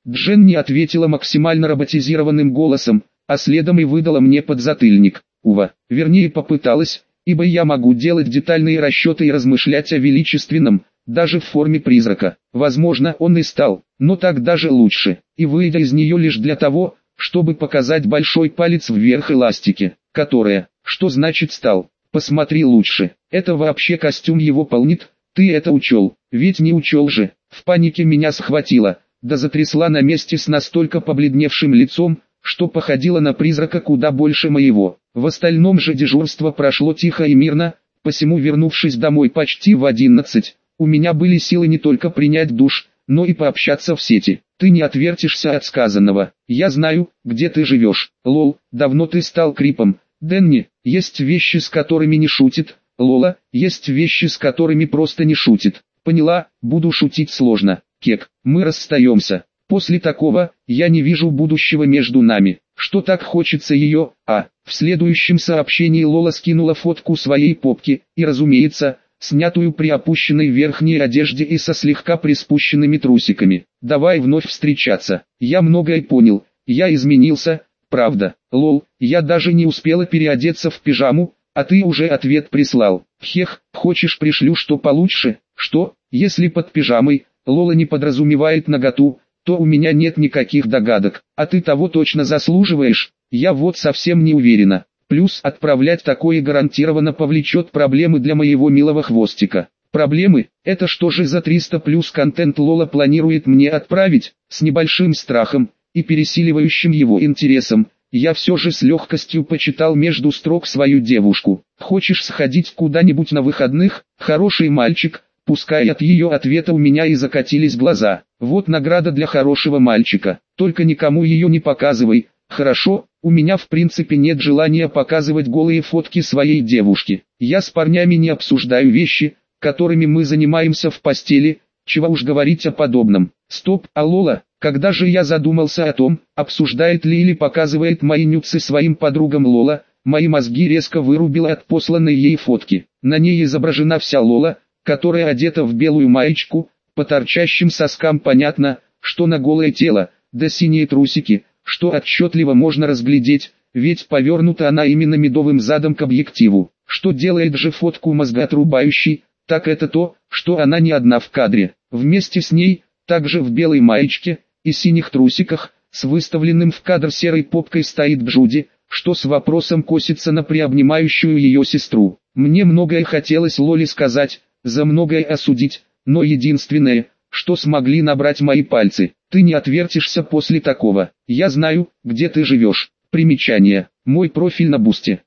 Дженни ответила максимально роботизированным голосом, а следом и выдала мне подзатыльник. Ува, вернее попыталась, ибо я могу делать детальные расчеты и размышлять о величественном, даже в форме призрака. Возможно, он и стал, но так даже лучше, и выйдя из нее лишь для того, чтобы показать большой палец вверх эластике, которая, что значит стал, посмотри лучше, это вообще костюм его полнит, ты это учел, ведь не учел же, в панике меня схватила, да затрясла на месте с настолько побледневшим лицом, что походило на призрака куда больше моего. В остальном же дежурство прошло тихо и мирно, посему вернувшись домой почти в 11, у меня были силы не только принять душ, но и пообщаться в сети. Ты не отвертишься от сказанного. Я знаю, где ты живешь. Лол, давно ты стал крипом. Дэнни, есть вещи, с которыми не шутит. Лола, есть вещи, с которыми просто не шутит. Поняла, буду шутить сложно. Кек, мы расстаемся. После такого, я не вижу будущего между нами. Что так хочется ее, В следующем сообщении Лола скинула фотку своей попки, и разумеется, снятую при опущенной верхней одежде и со слегка приспущенными трусиками. Давай вновь встречаться. Я многое понял, я изменился, правда. Лол, я даже не успела переодеться в пижаму, а ты уже ответ прислал. Хех, хочешь пришлю что получше? Что, если под пижамой, Лола не подразумевает наготу, то у меня нет никаких догадок, а ты того точно заслуживаешь, я вот совсем не уверена. Плюс отправлять такое гарантированно повлечет проблемы для моего милого хвостика. Проблемы? Это что же за 300 плюс контент Лола планирует мне отправить? С небольшим страхом и пересиливающим его интересом, я все же с легкостью почитал между строк свою девушку. Хочешь сходить куда-нибудь на выходных, хороший мальчик? Пускай от ее ответа у меня и закатились глаза. Вот награда для хорошего мальчика, только никому ее не показывай. Хорошо, у меня в принципе нет желания показывать голые фотки своей девушки. Я с парнями не обсуждаю вещи, которыми мы занимаемся в постели, чего уж говорить о подобном. Стоп, а Лола, когда же я задумался о том, обсуждает ли или показывает мои нюцы своим подругам Лола, мои мозги резко вырубило от посланной ей фотки. На ней изображена вся Лола, которая одета в белую маечку, по торчащим соскам понятно, что на голое тело, да синие трусики, что отчетливо можно разглядеть, ведь повернута она именно медовым задом к объективу. Что делает же фотку мозгоотрубающей, так это то, что она не одна в кадре. Вместе с ней, также в белой маечке и синих трусиках, с выставленным в кадр серой попкой стоит Джуди, что с вопросом косится на приобнимающую ее сестру. Мне многое хотелось Лоле сказать, за многое осудить, но единственное, что смогли набрать мои пальцы: ты не отвертишься после такого. Я знаю, где ты живешь. Примечание. Мой профиль на Бусте.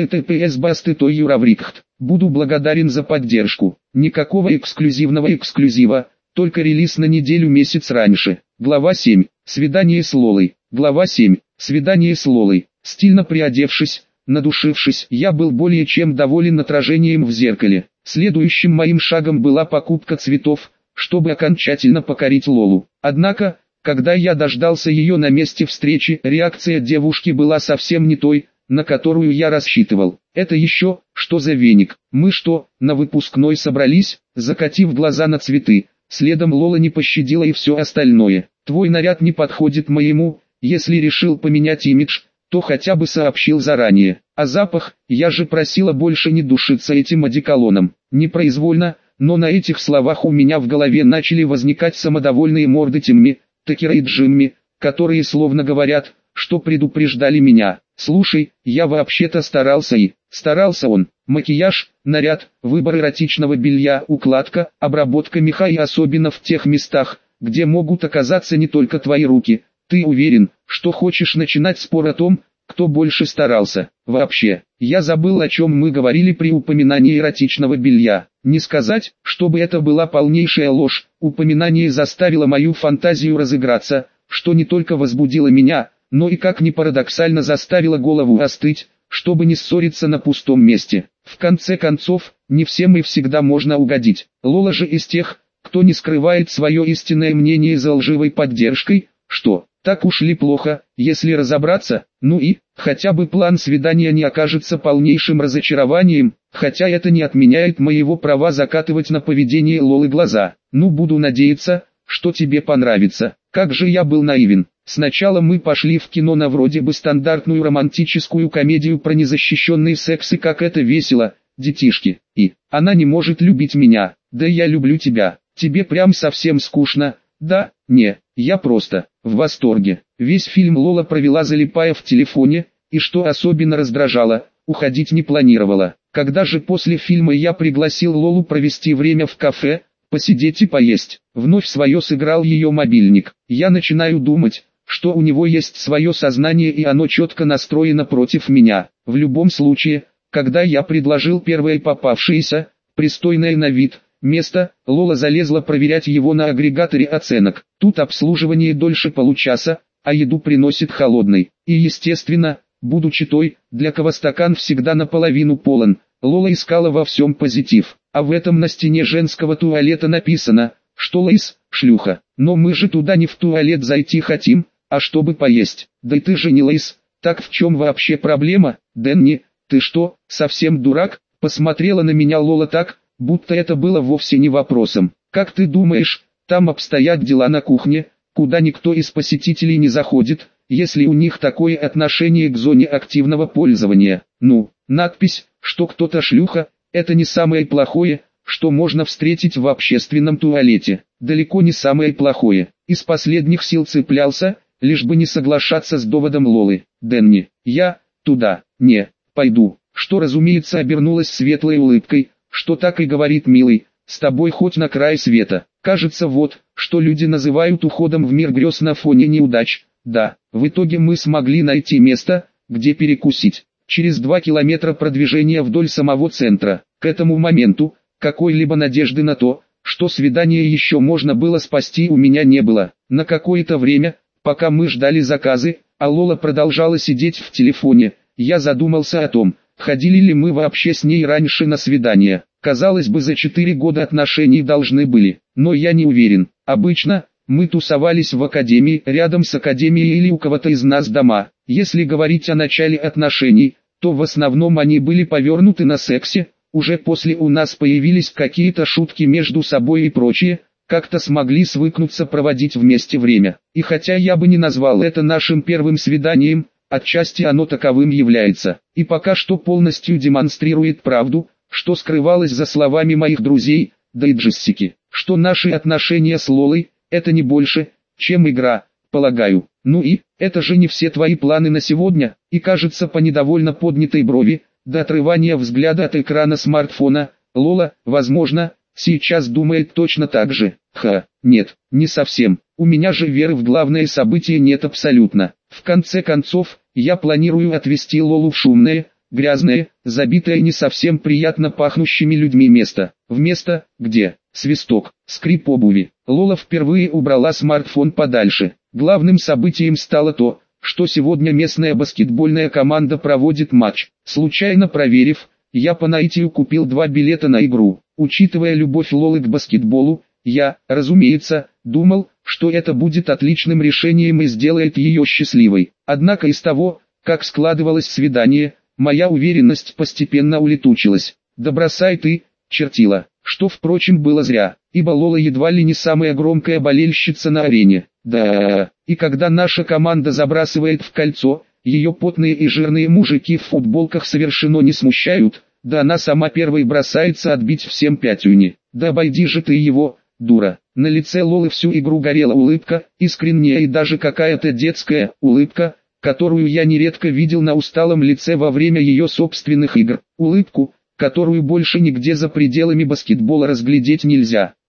https://basty.ravrikt. Буду благодарен за поддержку. Никакого эксклюзивного эксклюзива, только релиз на неделю-месяц раньше. Глава 7. Свидание с Лолой. Глава 7. Свидание с Лолой. Стильно приодевшись, надушившись, я был более чем доволен отражением в зеркале. Следующим моим шагом была покупка цветов, чтобы окончательно покорить Лолу. Однако, когда я дождался ее на месте встречи, реакция девушки была совсем не той, на которую я рассчитывал. Это еще, что за веник? Мы что, на выпускной собрались? Закатив глаза на цветы, следом Лола не пощадила и все остальное. Твой наряд не подходит моему, если решил поменять имидж, то хотя бы сообщил заранее. А запах, я же просила больше не душиться этим одеколоном. Непроизвольно, но на этих словах у меня в голове начали возникать самодовольные морды Тимми, Такера и Джимми, которые словно говорят, что предупреждали меня. Слушай, я вообще-то старался старался он. Макияж, наряд, выбор эротичного белья, укладка, обработка меха и особенно в тех местах, где могут оказаться не только твои руки. Ты уверен, что хочешь начинать спор о том, кто больше старался? Вообще, я забыл, о чем мы говорили при упоминании эротичного белья. Не сказать, чтобы это была полнейшая ложь, упоминание заставило мою фантазию разыграться, что не только возбудило меня, но и, как ни парадоксально, заставило голову остыть, чтобы не ссориться на пустом месте. В конце концов, не всем и всегда можно угодить. Лола же из тех, кто не скрывает свое истинное мнение за лживой поддержкой. Что, так уж ли плохо, если разобраться? Ну и, хотя бы план свидания не окажется полнейшим разочарованием, хотя это не отменяет моего права закатывать на поведение Лолы глаза. Ну, буду надеяться, что тебе понравится. Как же я был наивен. Сначала мы пошли в кино на вроде бы стандартную романтическую комедию про незащищенный секс и как это весело, детишки. И она не может любить меня, да я люблю тебя. Тебе прям совсем скучно, да? Не, я просто в восторге. Весь фильм Лола провела залипая в телефоне, и что особенно раздражало, уходить не планировала. Когда же после фильма я пригласил Лолу провести время в кафе, посидеть и поесть, вновь свое сыграл ее мобильник. Я начинаю думать, что у него есть свое сознание и оно четко настроено против меня. В любом случае, когда я предложил первое попавшееся, пристойное на вид, место, Лола залезла проверять его на агрегаторе оценок. Тут обслуживание дольше получаса, а еду приносит холодной. И естественно, будучи той, для кого стакан всегда наполовину полон, Лола искала во всем позитив. А в этом на стене женского туалета написано, что Лейс – шлюха. Но мы же туда не в туалет зайти хотим, а чтобы поесть. Да и ты же не Лейс, так в чем вообще проблема, Дэнни? Ты что, совсем дурак? Посмотрела на меня Лола так, будто это было вовсе не вопросом. Как ты думаешь, там обстоят дела на кухне, куда никто из посетителей не заходит, если у них такое отношение к зоне активного пользования? Ну, надпись, что кто-то шлюха, это не самое плохое, что можно встретить в общественном туалете. Далеко не самое плохое. Из последних сил цеплялся, лишь бы не соглашаться с доводом Лолы. Дэнни, я туда не пойду. Что разумеется обернулась светлой улыбкой, что так и говорит милый, с тобой хоть на край света. Кажется вот, что люди называют уходом в мир грез на фоне неудач. Да, в итоге мы смогли найти место, где перекусить. Через 2 километра продвижения вдоль самого центра. К этому моменту, какой-либо надежды на то, что свидание еще можно было спасти, у меня не было. На какое-то время, пока мы ждали заказы, а Лола продолжала сидеть в телефоне, я задумался о том, ходили ли мы вообще с ней раньше на свидание. Казалось бы, за 4 года отношений должны были, но я не уверен. Обычно, мы тусовались в академии, рядом с академией или у кого-то из нас дома. Если говорить о начале отношений, то в основном они были повернуты на сексе, уже после у нас появились какие-то шутки между собой и прочее, как-то смогли свыкнуться проводить вместе время. И хотя я бы не назвал это нашим первым свиданием, отчасти оно таковым является. И пока что полностью демонстрирует правду, что скрывалось за словами моих друзей, да и Джессики, что наши отношения с Лолой – это не больше, чем игра, полагаю. Ну и, это же не все твои планы на сегодня, и кажется по недовольно поднятой брови, до отрывания взгляда от экрана смартфона, Лола, возможно, сейчас думает точно так же. Нет, не совсем. У меня же веры в главное событие нет абсолютно. В конце концов, я планирую отвезти Лолу в шумное, грязное, забитое не совсем приятно пахнущими людьми место. В место, где свисток, скрип обуви. Лола впервые убрала смартфон подальше. Главным событием стало то, что сегодня местная баскетбольная команда проводит матч. Случайно проверив, я по наитию купил 2 билета на игру. Учитывая любовь Лолы к баскетболу, я, разумеется, думал, что это будет отличным решением и сделает ее счастливой. Однако из того, как складывалось свидание, моя уверенность постепенно улетучилась. Да бросай ты, чертила, что впрочем было зря, ибо Лола едва ли не самая громкая болельщица на арене. Да, и когда наша команда забрасывает в кольцо, ее потные и жирные мужики в футболках совершенно не смущают, да она сама первой бросается отбить всем пятюни. Да обойди же ты его, дура. На лице Лолы всю игру горела улыбка, искренняя и даже какая-то детская улыбка, которую я нередко видел на усталом лице во время ее собственных игр. Улыбку, которую больше нигде за пределами баскетбола разглядеть нельзя.